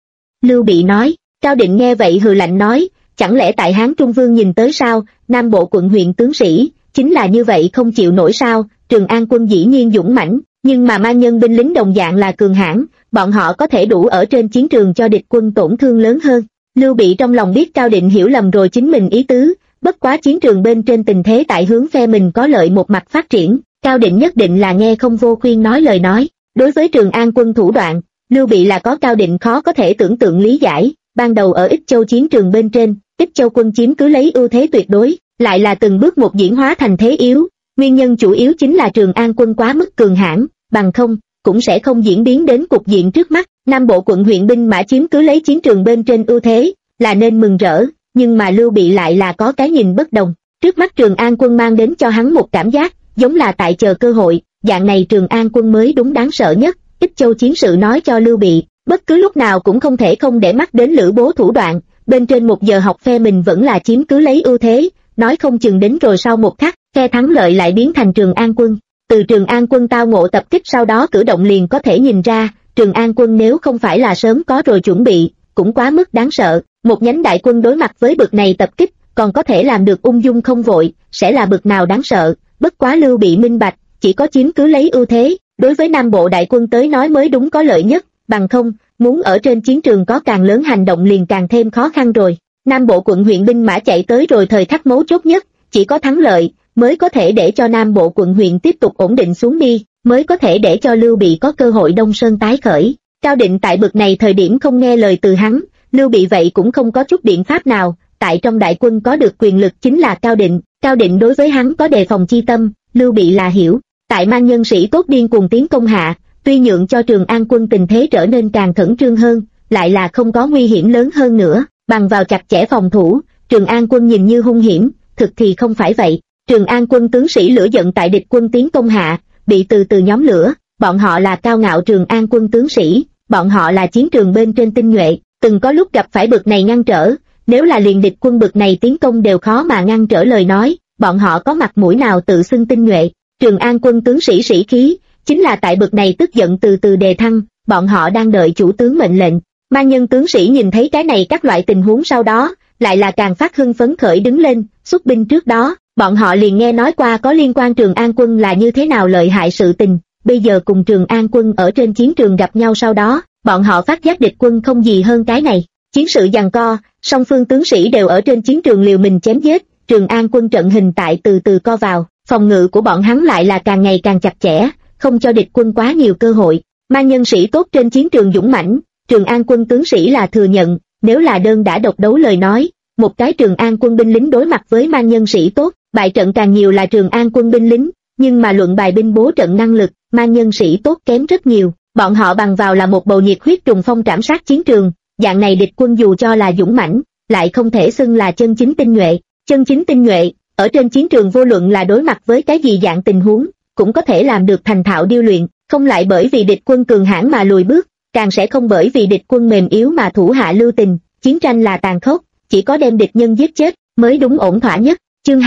Lưu Bị nói. Cao Định nghe vậy hừ lạnh nói, chẳng lẽ tại Hán Trung Vương nhìn tới sao, Nam Bộ quận huyện tướng sĩ, chính là như vậy không chịu nổi sao? Trường An quân dĩ nhiên dũng mãnh, nhưng mà ma nhân binh lính đồng dạng là cường hãn, bọn họ có thể đủ ở trên chiến trường cho địch quân tổn thương lớn hơn. Lưu Bị trong lòng biết Cao Định hiểu lầm rồi chính mình ý tứ, bất quá chiến trường bên trên tình thế tại hướng phe mình có lợi một mặt phát triển, Cao Định nhất định là nghe không vô khuyên nói lời nói. Đối với Trường An quân thủ đoạn, Lưu Bị là có Cao Định khó có thể tưởng tượng lý giải. Ban đầu ở Ích Châu chiến trường bên trên, Ích Châu quân chiếm cứ lấy ưu thế tuyệt đối, lại là từng bước một diễn hóa thành thế yếu. Nguyên nhân chủ yếu chính là Trường An quân quá mức cường hãn, bằng không cũng sẽ không diễn biến đến cục diện trước mắt. Nam Bộ quận huyện binh mã chiếm cứ lấy chiến trường bên trên ưu thế, là nên mừng rỡ, nhưng mà Lưu Bị lại là có cái nhìn bất đồng. Trước mắt Trường An quân mang đến cho hắn một cảm giác, giống là tại chờ cơ hội, dạng này Trường An quân mới đúng đáng sợ nhất. Ích Châu chiến sự nói cho Lưu Bị, bất cứ lúc nào cũng không thể không để mắt đến Lữ Bố thủ đoạn, bên trên một giờ học phe mình vẫn là chiếm cứ lấy ưu thế, nói không chừng đến rồi sau một khắc, phe thắng lợi lại biến thành Trường An quân. Từ Trường An quân tao ngộ tập kích sau đó cử động liền có thể nhìn ra, Trường An quân nếu không phải là sớm có rồi chuẩn bị, cũng quá mức đáng sợ. Một nhánh đại quân đối mặt với bực này tập kích, còn có thể làm được ung dung không vội, sẽ là bực nào đáng sợ. Bất quá Lưu Bị minh bạch, chỉ có chiếm cứ lấy ưu thế, đối với Nam Bộ đại quân tới nói mới đúng có lợi nhất, bằng không, muốn ở trên chiến trường có càng lớn hành động liền càng thêm khó khăn rồi. Nam Bộ quận huyện binh mã chạy tới rồi thời khắc mấu chốt nhất, chỉ có thắng lợi mới có thể để cho Nam Bộ quận huyện tiếp tục ổn định xuống đi, mới có thể để cho Lưu Bị có cơ hội Đông Sơn tái khởi. Cao Định tại bực này thời điểm không nghe lời từ hắn, Lưu Bị vậy cũng không có chút biện pháp nào, tại trong đại quân có được quyền lực chính là Cao Định. Cao Định đối với hắn có đề phòng chi tâm, Lưu Bị là hiểu. Tại mang nhân sĩ tốt điên cuồng tiến công hạ, tuy nhượng cho Trường An quân tình thế trở nên càng khẩn trương hơn, lại là không có nguy hiểm lớn hơn nữa, bằng vào chặt chẽ phòng thủ, Trường An quân nhìn như hung hiểm, thực thì không phải vậy. Trường An quân tướng sĩ lửa giận tại địch quân tiến công hạ, bị từ từ nhóm lửa, bọn họ là cao ngạo Trường An quân tướng sĩ, bọn họ là chiến trường bên trên tinh nhuệ, từng có lúc gặp phải bực này ngăn trở, nếu là liền địch quân bực này tiến công đều khó mà ngăn trở lời nói, bọn họ có mặt mũi nào tự xưng tinh nhuệ. Trường An quân tướng sĩ sĩ khí, chính là tại bực này tức giận từ từ đề thăng, bọn họ đang đợi chủ tướng mệnh lệnh. Ma nhân tướng sĩ nhìn thấy cái này các loại tình huống sau đó, lại là càng phát hưng phấn khởi đứng lên, xuất binh trước đó, bọn họ liền nghe nói qua có liên quan Trường An quân là như thế nào lợi hại sự tình, bây giờ cùng Trường An quân ở trên chiến trường gặp nhau sau đó, bọn họ phát giác địch quân không gì hơn cái này. Chiến sự giằng co, song phương tướng sĩ đều ở trên chiến trường liều mình chém giết, Trường An quân trận hình tại từ từ co vào, phòng ngự của bọn hắn lại là càng ngày càng chặt chẽ, không cho địch quân quá nhiều cơ hội. Ma nhân sĩ tốt trên chiến trường dũng mãnh, Trường An quân tướng sĩ là thừa nhận, nếu là đơn đã độc đấu lời nói, một cái Trường An quân binh lính đối mặt với ma nhân sĩ tốt, bại trận càng nhiều là Trường An quân binh lính, nhưng mà luận bài binh bố trận năng lực, ma nhân sĩ tốt kém rất nhiều, bọn họ bằng vào là một bầu nhiệt huyết trùng phong trảm sát chiến trường, dạng này địch quân dù cho là dũng mãnh, lại không thể xưng là chân chính tinh nhuệ. Chân chính tinh nhuệ, ở trên chiến trường vô luận là đối mặt với cái gì dạng tình huống, cũng có thể làm được thành thạo điêu luyện, không lại bởi vì địch quân cường hãn mà lùi bước, càng sẽ không bởi vì địch quân mềm yếu mà thủ hạ lưu tình. Chiến tranh là tàn khốc, chỉ có đem địch nhân giết chết mới đúng ổn thỏa nhất. Chương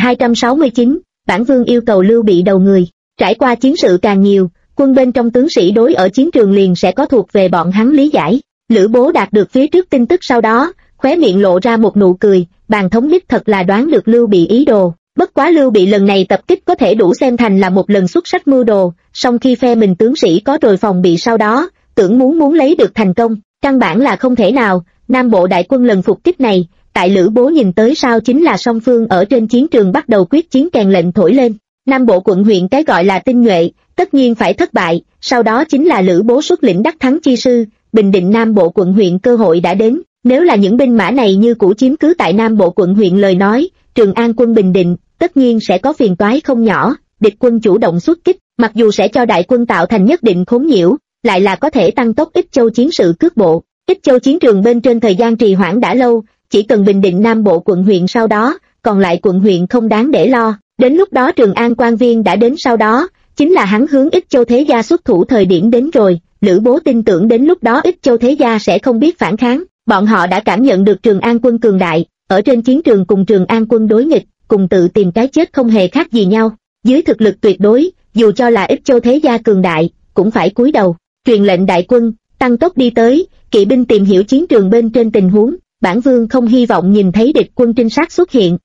2269, Bản Vương yêu cầu Lưu Bị đầu người. Trải qua chiến sự càng nhiều, quân bên trong tướng sĩ đối ở chiến trường liền sẽ có thuộc về bọn hắn lý giải. Lữ Bố đạt được phía trước tin tức sau đó, khóe miệng lộ ra một nụ cười, bàn thống đích thật là đoán được Lưu Bị ý đồ. Bất quá Lưu Bị lần này tập kích có thể đủ xem thành là một lần xuất sắc mưu đồ, song khi phe mình tướng sĩ có rồi phòng bị sau đó, tưởng muốn lấy được thành công, căn bản là không thể nào. Nam Bộ đại quân lần phục kích này, tại Lữ Bố nhìn tới sau chính là song phương ở trên chiến trường bắt đầu quyết chiến kèn lệnh thổi lên. Nam Bộ quận huyện cái gọi là tinh nhuệ, tất nhiên phải thất bại, sau đó chính là Lữ Bố xuất lĩnh đắc thắng chi sư, bình định Nam Bộ quận huyện cơ hội đã đến. Nếu là những binh mã này như cũ chiếm cứ tại Nam Bộ quận huyện lời nói, Trường An quân bình định, tất nhiên sẽ có phiền toái không nhỏ. Địch quân chủ động xuất kích, mặc dù sẽ cho đại quân tạo thành nhất định khốn nhiễu, lại là có thể tăng tốc Ích Châu chiến sự cước bộ. Ích Châu chiến trường bên trên thời gian trì hoãn đã lâu, chỉ cần bình định Nam Bộ quận huyện sau đó, còn lại quận huyện không đáng để lo. Đến lúc đó Trường An quan viên đã đến, sau đó chính là hắn hướng Ích Châu thế gia xuất thủ thời điểm đến rồi. Lữ Bố tin tưởng đến lúc đó Ích Châu thế gia sẽ không biết phản kháng, bọn họ đã cảm nhận được Trường An quân cường đại, ở trên chiến trường cùng Trường An quân đối nghịch, cùng tự tìm cái chết không hề khác gì nhau. Dưới thực lực tuyệt đối, dù cho là Ích Châu thế gia cường đại, cũng phải cúi đầu. Truyền lệnh đại quân, tăng tốc đi tới, kỵ binh tìm hiểu chiến trường bên trên tình huống, bản vương không hy vọng nhìn thấy địch quân trinh sát xuất hiện.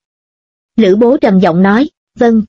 Lữ Bố trầm giọng nói, vâng.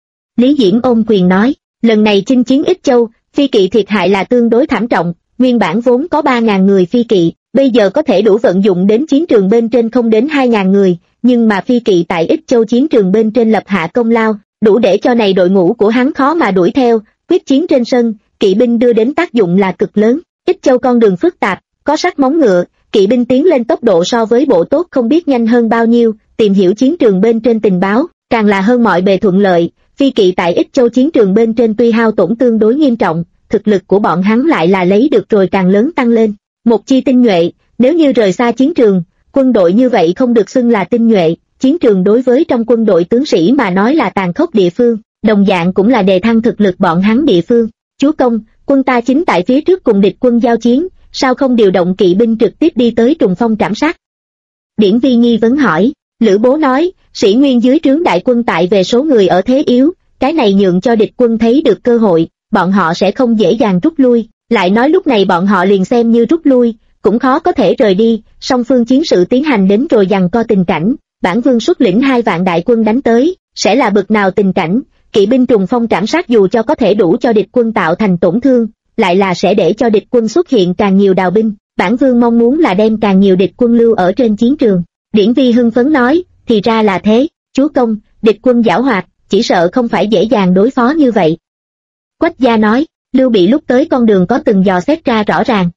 Lý Diễn ôm quyền nói, lần này chinh chiến Ích Châu, phi kỵ thiệt hại là tương đối thảm trọng, nguyên bản vốn có 3.000 người phi kỵ, bây giờ có thể đủ vận dụng đến chiến trường bên trên không đến 2.000 người, nhưng mà phi kỵ tại Ích Châu chiến trường bên trên lập hạ công lao, đủ để cho này đội ngũ của hắn khó mà đuổi theo, quyết chiến trên sân, kỵ binh đưa đến tác dụng là cực lớn. Ích Châu con đường phức tạp, có sắt móng ngựa, kỵ binh tiến lên tốc độ so với bộ tốt không biết nhanh hơn bao nhiêu, tìm hiểu chiến trường bên trên tình báo, càng là hơn mọi bề thuận lợi. Phi kỵ tại Ích Châu chiến trường bên trên tuy hao tổn tương đối nghiêm trọng, thực lực của bọn hắn lại là lấy được rồi càng lớn tăng lên. Một chi tinh nhuệ, nếu như rời xa chiến trường, quân đội như vậy không được xưng là tinh nhuệ, chiến trường đối với trong quân đội tướng sĩ mà nói là tàn khốc địa phương, đồng dạng cũng là đề thăng thực lực bọn hắn địa phương. Chúa công, quân ta chính tại phía trước cùng địch quân giao chiến, sao không điều động kỵ binh trực tiếp đi tới trùng phong trảm sát? Điển Vi nghi vấn hỏi. Lữ Bố nói, sĩ nguyên dưới trướng đại quân tại về số người ở thế yếu, cái này nhượng cho địch quân thấy được cơ hội, bọn họ sẽ không dễ dàng rút lui, lại nói lúc này bọn họ liền xem như rút lui, cũng khó có thể rời đi. Song phương chiến sự tiến hành đến rồi giằng co tình cảnh, bản vương xuất lĩnh 2 vạn đại quân đánh tới, sẽ là bực nào tình cảnh? Kỵ binh trùng phong trảm sát dù cho có thể đủ cho địch quân tạo thành tổn thương, lại là sẽ để cho địch quân xuất hiện càng nhiều đào binh, bản vương mong muốn là đem càng nhiều địch quân lưu ở trên chiến trường. Điển Vi hưng phấn nói, thì ra là thế, chúa công, địch quân giảo hoạt, chỉ sợ không phải dễ dàng đối phó như vậy. Quách gia nói, Lưu Bị lúc tới con đường có từng dò xét ra rõ ràng.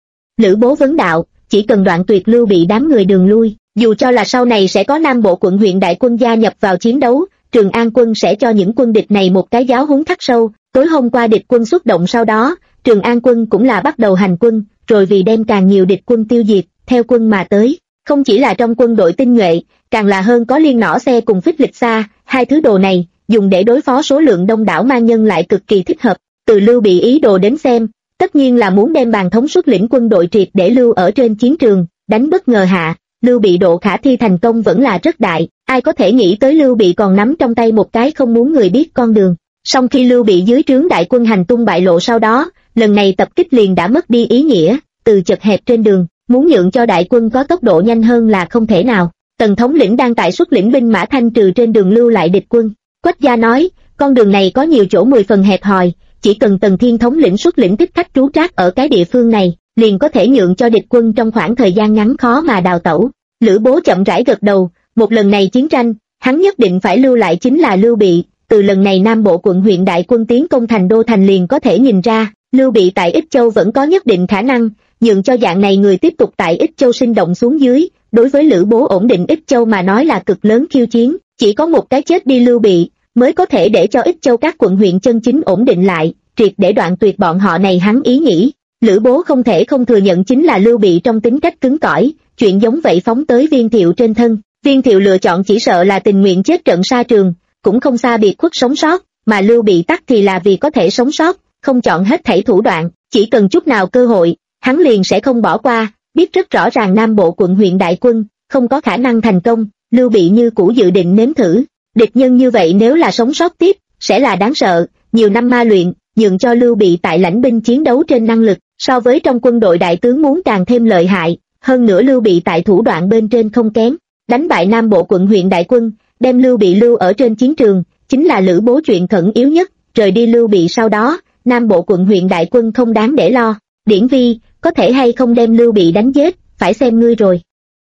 Lữ Bố vấn đạo, chỉ cần đoạn tuyệt Lưu Bị đám người đường lui, dù cho là sau này sẽ có Nam Bộ quận huyện đại quân gia nhập vào chiến đấu, Trường An quân sẽ cho những quân địch này một cái giáo huấn khắc sâu. Tối hôm qua địch quân xuất động, sau đó Trường An quân cũng là bắt đầu hành quân, rồi vì đem càng nhiều địch quân tiêu diệt, theo quân mà tới. Không chỉ là trong quân đội tinh nhuệ, càng là hơn có liên nỏ xe cùng phích lịch xa, hai thứ đồ này, dùng để đối phó số lượng đông đảo man nhân lại cực kỳ thích hợp. Từ Lưu Bị ý đồ đến xem, tất nhiên là muốn đem Bàn thống xuất lĩnh quân đội triệt để lưu ở trên chiến trường, đánh bất ngờ hạ, Lưu Bị độ khả thi thành công vẫn là rất đại, ai có thể nghĩ tới Lưu Bị còn nắm trong tay một cái không muốn người biết con đường. Song khi Lưu Bị dưới trướng đại quân hành tung bại lộ sau đó, lần này tập kích liền đã mất đi ý nghĩa, từ chật hẹp trên đường, muốn nhượng cho đại quân có tốc độ nhanh hơn là không thể nào. Tần thống lĩnh đang tại xuất lĩnh binh mã thanh trừ trên đường lưu lại địch quân. Quách gia nói, con đường này có nhiều chỗ 10 phần hẹp hòi, chỉ cần Tần Thiên thống lĩnh xuất lĩnh tích khách trú trác ở cái địa phương này, liền có thể nhượng cho địch quân trong khoảng thời gian ngắn khó mà đào tẩu. Lữ Bố chậm rãi gật đầu, một lần này chiến tranh, hắn nhất định phải lưu lại chính là Lưu Bị. Từ lần này Nam Bộ quận huyện đại quân tiến công thành đô thành liền có thể nhìn ra, Lưu Bị tại Ích Châu vẫn có nhất định khả năng, nhượng cho dạng này người tiếp tục tại Ích Châu sinh động xuống dưới. Đối với Lữ Bố ổn định Ích Châu mà nói là cực lớn khiêu chiến, chỉ có một cái chết đi Lưu Bị mới có thể để cho Ích Châu các quận huyện chân chính ổn định lại, triệt để đoạn tuyệt bọn họ này. Hắn ý nghĩ, Lữ Bố không thể không thừa nhận chính là Lưu Bị trong tính cách cứng cỏi, chuyện giống vậy phóng tới Viên Thiệu trên thân. Viên Thiệu lựa chọn chỉ sợ là tình nguyện chết trận sa trường, cũng không xa biệt khuất sống sót, mà Lưu Bị tắc thì là vì có thể sống sót, không chọn hết thảy thủ đoạn, chỉ cần chút nào cơ hội, hắn liền sẽ không bỏ qua. Biết rất rõ ràng Nam Bộ quận huyện đại quân không có khả năng thành công, Lưu Bị như cũ dự định nếm thử. Địch nhân như vậy nếu là sống sót tiếp, sẽ là đáng sợ. Nhiều năm ma luyện, nhượng cho Lưu Bị tại lãnh binh chiến đấu trên năng lực, so với trong quân đội đại tướng muốn càng thêm lợi hại. Hơn nữa Lưu Bị tại thủ đoạn bên trên không kém, đánh bại Nam Bộ quận huyện đại quân, đem Lưu Bị lưu ở trên chiến trường, chính là Lữ Bố chuyện khẩn yếu nhất. Rời đi Lưu Bị sau đó, Nam Bộ quận huyện đại quân không đáng để lo. Điển Vi, có thể hay không đem Lưu Bị đánh giết, phải xem ngươi rồi.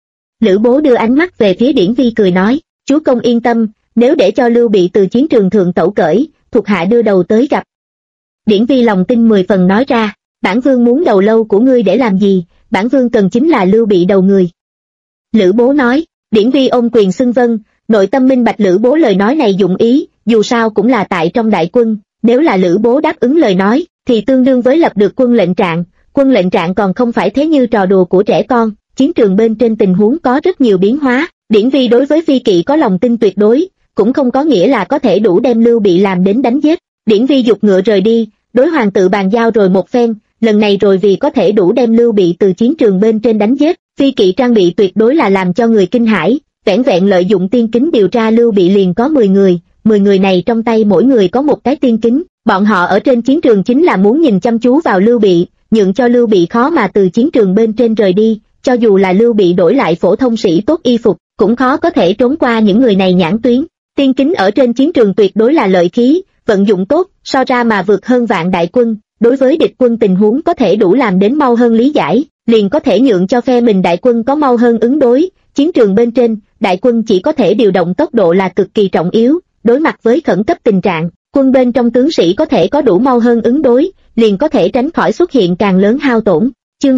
Lữ Bố đưa ánh mắt về phía Điển Vi cười nói, chúa công yên tâm, nếu để cho Lưu Bị từ chiến trường thượng tẩu cởi, thuộc hạ đưa đầu tới gặp. Điển Vi lòng tin 10 phần nói ra, bản vương muốn đầu lâu của ngươi để làm gì, bản vương cần chính là Lưu Bị đầu người. Lữ Bố nói, Điển Vi ôm quyền xưng vâng, nội tâm minh bạch Lữ Bố lời nói này dụng ý, dù sao cũng là tại trong đại quân, nếu là Lữ Bố đáp ứng lời nói, thì tương đương với lập được quân lệnh trạng. Quân lệnh trạng còn không phải thế như trò đùa của trẻ con, chiến trường bên trên tình huống có rất nhiều biến hóa. Điển Vi đối với phi kỵ có lòng tin tuyệt đối, cũng không có nghĩa là có thể đủ đem Lưu Bị làm đến đánh giết. Điển Vi giục ngựa rời đi, đối hoàng tự bàn giao rồi một phen, lần này rồi vì có thể đủ đem Lưu Bị từ chiến trường bên trên đánh giết, phi kỵ trang bị tuyệt đối là làm cho người kinh hãi. Vẻn vẹn lợi dụng tiên kính điều tra Lưu Bị liền có 10 người, 10 người này trong tay mỗi người có một cái tiên kính, bọn họ ở trên chiến trường chính là muốn nhìn chăm chú vào Lưu Bị, nhượng cho Lưu Bị khó mà từ chiến trường bên trên rời đi, cho dù là Lưu Bị đổi lại phổ thông sĩ tốt y phục, cũng khó có thể trốn qua những người này nhãn tuyến. Tiên kính ở trên chiến trường tuyệt đối là lợi khí, vận dụng tốt, so ra mà vượt hơn vạn đại quân, đối với địch quân tình huống có thể đủ làm đến mau hơn lý giải, liền có thể nhượng cho phe mình đại quân có mau hơn ứng đối. Chiến trường bên trên, đại quân chỉ có thể điều động tốc độ là cực kỳ trọng yếu, đối mặt với khẩn cấp tình trạng, quân bên trong tướng sĩ có thể có đủ mau hơn ứng đối, liền có thể tránh khỏi xuất hiện càng lớn hao tổn. Chương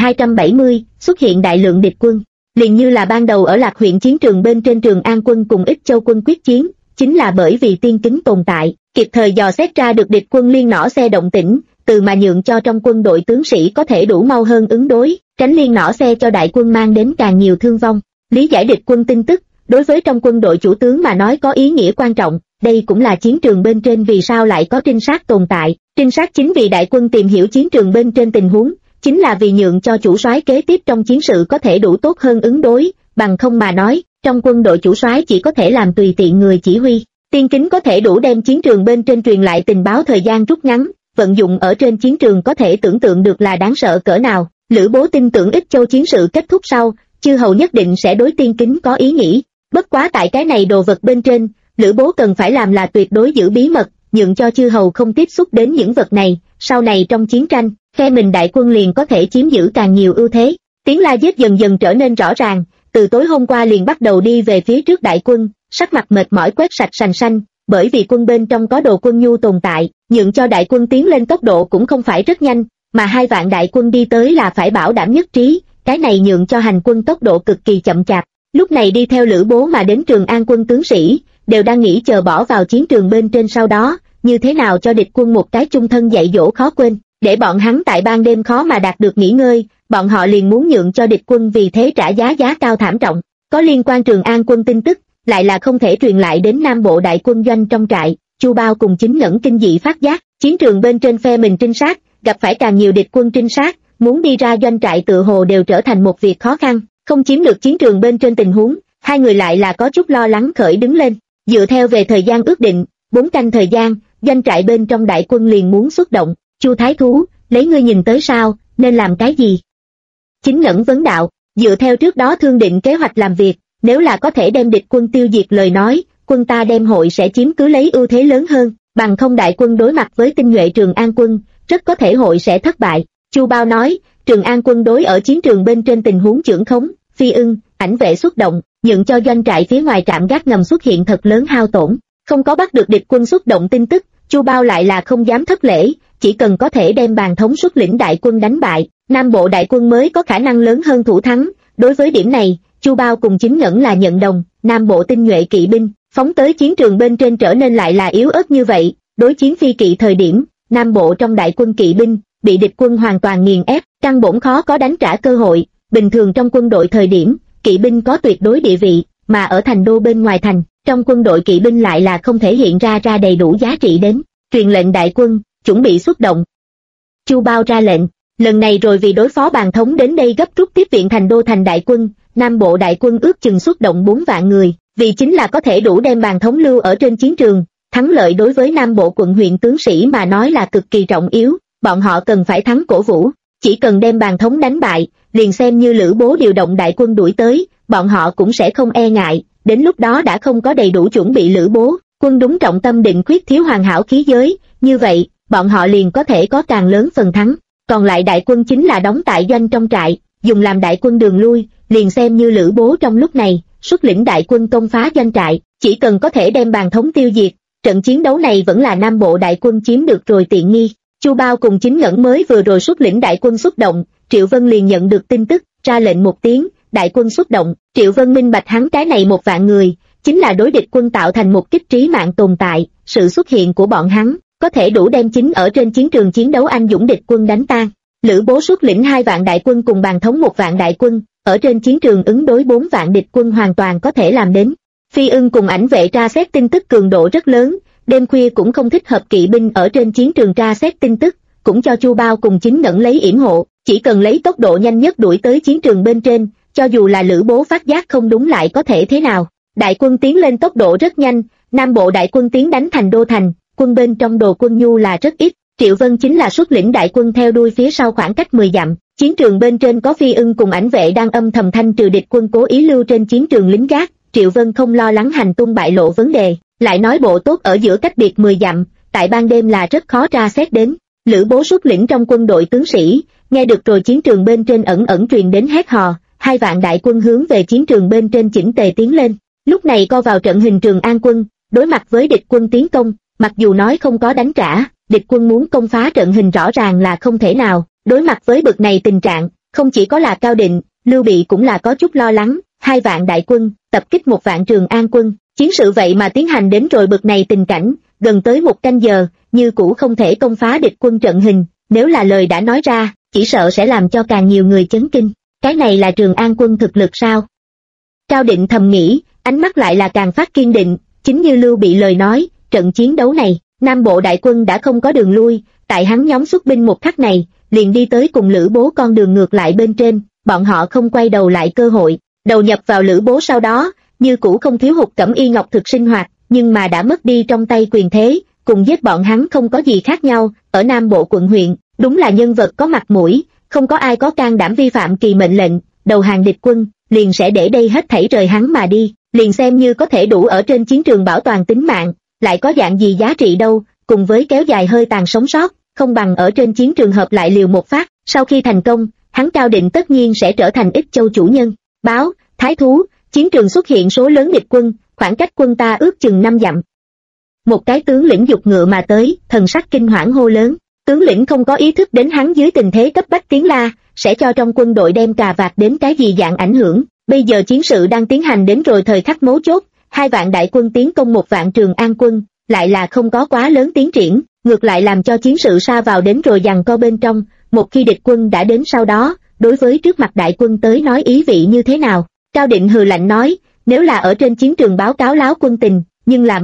2270, xuất hiện đại lượng địch quân. Liền như là ban đầu ở Lạc huyện chiến trường bên trên Trường An quân cùng Ích Châu quân quyết chiến, chính là bởi vì tiên kính tồn tại, kịp thời dò xét ra được địch quân liên nỏ xe động tĩnh, từ mà nhượng cho trong quân đội tướng sĩ có thể đủ mau hơn ứng đối, tránh liên nỏ xe cho đại quân mang đến càng nhiều thương vong. Lý giải địch quân tin tức, đối với trong quân đội chủ tướng mà nói có ý nghĩa quan trọng, đây cũng là chiến trường bên trên vì sao lại có trinh sát tồn tại. Trinh sát chính vì đại quân tìm hiểu chiến trường bên trên tình huống, chính là vì nhượng cho chủ soái kế tiếp trong chiến sự có thể đủ tốt hơn ứng đối, bằng không mà nói, trong quân đội chủ soái chỉ có thể làm tùy tiện người chỉ huy. Tiên kính có thể đủ đem chiến trường bên trên truyền lại tình báo thời gian rút ngắn, vận dụng ở trên chiến trường có thể tưởng tượng được là đáng sợ cỡ nào. Lữ Bố tin tưởng Ích Châu chiến sự kết thúc sau, chư hầu nhất định sẽ đối tiên kính có ý nghĩ. Bất quá tại cái này đồ vật bên trên, Lữ Bố cần phải làm là tuyệt đối giữ bí mật, nhượng cho chư hầu không tiếp xúc đến những vật này, sau này trong chiến tranh, phe mình đại quân liền có thể chiếm giữ càng nhiều ưu thế. Tiếng la giết dần dần trở nên rõ ràng, từ tối hôm qua liền bắt đầu đi về phía trước đại quân, sắc mặt mệt mỏi quét sạch sành xanh, bởi vì quân bên trong có đồ quân nhu tồn tại, nhượng cho đại quân tiến lên tốc độ cũng không phải rất nhanh, mà 2 vạn đại quân đi tới là phải bảo đảm nhất trí, cái này nhượng cho hành quân tốc độ cực kỳ chậm chạp. Lúc này đi theo Lữ Bố mà đến Trường An quân tướng sĩ, đều đang nghĩ chờ bỏ vào chiến trường bên trên sau đó, như thế nào cho địch quân một cái chung thân dạy dỗ khó quên, để bọn hắn tại ban đêm khó mà đạt được nghỉ ngơi, bọn họ liền muốn nhượng cho địch quân vì thế trả giá cao thảm trọng. Có liên quan Trường An quân tin tức, lại là không thể truyền lại đến Nam Bộ đại quân doanh trong trại. Chu Bao cùng Chính Ngẩn kinh dị phát giác, chiến trường bên trên phe mình trinh sát, gặp phải càng nhiều địch quân trinh sát, muốn đi ra doanh trại tự hồ đều trở thành một việc khó khăn, không chiếm được chiến trường bên trên tình huống, hai người lại là có chút lo lắng khởi đứng lên. Dựa theo về thời gian ước định, 4 canh thời gian, doanh trại bên trong đại quân liền muốn xuất động. Chu Thái Thú, lấy ngươi nhìn tới sao, nên làm cái gì? Chính Ngẩn vấn đạo, dựa theo trước đó thương định kế hoạch làm việc, nếu là có thể đem địch quân tiêu diệt lời nói, quân ta đem hội sẽ chiếm cứ lấy ưu thế lớn hơn, bằng không đại quân đối mặt với tinh nhuệ Trường An quân, rất có thể hội sẽ thất bại. Chu Bao nói, Trường An quân đối ở chiến trường bên trên tình huống chưởng khống, Phi Ưng, ảnh vệ xuất động, nhượng cho doanh trại phía ngoài trạm gác ngầm xuất hiện thật lớn hao tổn, không có bắt được địch quân xuất động tin tức, Chu Bao lại là không dám thất lễ, chỉ cần có thể đem Bàn Thống xuất lĩnh đại quân đánh bại, Nam Bộ đại quân mới có khả năng lớn hơn thủ thắng. Đối với điểm này, Chu Bao cùng Chính Ngẩn là nhận đồng, Nam Bộ tinh nhuệ kỵ binh, phóng tới chiến trường bên trên trở nên lại là yếu ớt như vậy, đối chiến phi kỵ thời điểm, Nam Bộ trong đại quân kỵ binh, bị địch quân hoàn toàn nghiền ép, căn bổn khó có đánh trả cơ hội, bình thường trong quân đội thời điểm, kỵ binh có tuyệt đối địa vị, mà ở thành đô bên ngoài thành, trong quân đội kỵ binh lại là không thể hiện ra đầy đủ giá trị đến. Truyền lệnh đại quân, chuẩn bị xuất động. Chu Bao ra lệnh, lần này rồi vì đối phó Bàn Thống đến đây gấp rút tiếp viện thành đô thành đại quân, Nam Bộ đại quân ước chừng xuất động 4 vạn người, vì chính là có thể đủ đem Bàn Thống lưu ở trên chiến trường. Thắng lợi đối với Nam Bộ quận huyện tướng sĩ mà nói là cực kỳ trọng yếu, bọn họ cần phải thắng cổ vũ, chỉ cần đem Bàn Thống đánh bại, liền xem như Lữ Bố điều động đại quân đuổi tới, bọn họ cũng sẽ không e ngại, đến lúc đó đã không có đầy đủ chuẩn bị Lữ Bố, quân đúng trọng tâm định khuyết thiếu hoàn hảo khí giới, như vậy, bọn họ liền có thể có càng lớn phần thắng, còn lại đại quân chính là đóng tại doanh trong trại, dùng làm đại quân đường lui, liền xem như Lữ Bố trong lúc này, xuất lĩnh đại quân công phá doanh trại, chỉ cần có thể đem Bàn Thống tiêu diệt, trận chiến đấu này vẫn là Nam Bộ đại quân chiếm được rồi tiện nghi. Chu Bao cùng Chính Ngẩn mới vừa rồi xuất lĩnh đại quân xuất động, Triệu Vân liền nhận được tin tức, ra lệnh một tiếng, đại quân xuất động, Triệu Vân minh bạch hắn cái này 1 vạn người, chính là đối địch quân tạo thành một kích trí mạng tồn tại, sự xuất hiện của bọn hắn, có thể đủ đem chính ở trên chiến trường chiến đấu anh dũng địch quân đánh tan. Lữ Bố xuất lĩnh 2 vạn đại quân cùng Bàn Thống 1 vạn đại quân, ở trên chiến trường ứng đối 4 vạn địch quân hoàn toàn có thể làm đến. Phi Ưng cùng ảnh vệ tra xét tin tức cường độ rất lớn, đêm khuya cũng không thích hợp kỵ binh ở trên chiến trường tra xét tin tức, cũng cho Chu Bao cùng Chính Ngẩn lấy yểm hộ, chỉ cần lấy tốc độ nhanh nhất đuổi tới chiến trường bên trên, cho dù là Lữ Bố phát giác không đúng lại có thể thế nào. Đại quân tiến lên tốc độ rất nhanh, Nam Bộ đại quân tiến đánh thành Đô Thành, quân bên trong Đồ Quân Nhu là rất ít, Triệu Vân chính là xuất lĩnh đại quân theo đuôi phía sau khoảng cách 10 dặm. Chiến trường bên trên có Phi Ưng cùng ảnh vệ đang âm thầm thanh trừ địch quân cố ý lưu trên chiến trường lính gác, Triệu Vân không lo lắng hành tung bại lộ vấn đề, lại nói bộ tốt ở giữa cách biệt 10 dặm, tại ban đêm là rất khó tra xét đến. Lữ Bố xuất lĩnh trong quân đội tướng sĩ, nghe được rồi chiến trường bên trên ẩn ẩn truyền đến hét hò, 2 vạn đại quân hướng về chiến trường bên trên chỉnh tề tiến lên. Lúc này co vào trận hình Trường An quân, đối mặt với địch quân tiến công, mặc dù nói không có đánh trả, địch quân muốn công phá trận hình rõ ràng là không thể nào. Đối mặt với bực này tình trạng, không chỉ có là Cao Định, Lưu Bị cũng là có chút lo lắng, 2 vạn đại quân, tập kích 1 vạn Trường An quân, chiến sự vậy mà tiến hành đến rồi bực này tình cảnh, gần tới 1 canh giờ, như cũ không thể công phá địch quân trận hình, nếu là lời đã nói ra, chỉ sợ sẽ làm cho càng nhiều người chấn kinh. Cái này là Trường An quân thực lực sao? Cao Định thầm nghĩ, ánh mắt lại là càng phát kiên định, chính như Lưu Bị lời nói, trận chiến đấu này, Nam Bộ đại quân đã không có đường lui, tại hắn nhóm xuất binh một khắc này, liền đi tới cùng Lữ Bố con đường ngược lại bên trên, bọn họ không quay đầu lại cơ hội, đầu nhập vào Lữ Bố sau đó, như cũ không thiếu hụt Cẩm Y Ngọc thực sinh hoạt, nhưng mà đã mất đi trong tay quyền thế, cùng giết bọn hắn không có gì khác nhau, ở Nam Bộ quận huyện, đúng là nhân vật có mặt mũi, không có ai có can đảm vi phạm kỳ mệnh lệnh, đầu hàng địch quân, liền sẽ để đây hết thảy rời hắn mà đi, liền xem như có thể đủ ở trên chiến trường bảo toàn tính mạng, lại có dạng gì giá trị đâu, cùng với kéo dài hơi tàn sống sót, không bằng ở trên chiến trường hợp lại liều một phát, sau khi thành công, hắn Cao Định tất nhiên sẽ trở thành Ích Châu chủ nhân. Báo, thái thú, chiến trường xuất hiện số lớn địch quân, khoảng cách quân ta ước chừng 5 dặm. Một cái tướng lĩnh giục ngựa mà tới, thần sắc kinh hoảng hô lớn, tướng lĩnh không có ý thức đến hắn dưới tình thế cấp bách tiếng la, sẽ cho trong quân đội đem cà vạt đến cái gì dạng ảnh hưởng, bây giờ chiến sự đang tiến hành đến rồi thời khắc mấu chốt, 2 vạn đại quân tiến công 1 vạn Trường An quân, lại là không có quá lớn tiến triển, ngược lại làm cho chiến sự sa vào đến rồi giằng co bên trong, một khi địch quân đã đến sau đó, đối với trước mặt đại quân tới nói ý vị như thế nào. Cao Định hừ lạnh nói, nếu là ở trên chiến trường báo cáo láo quân tình, nhưng làm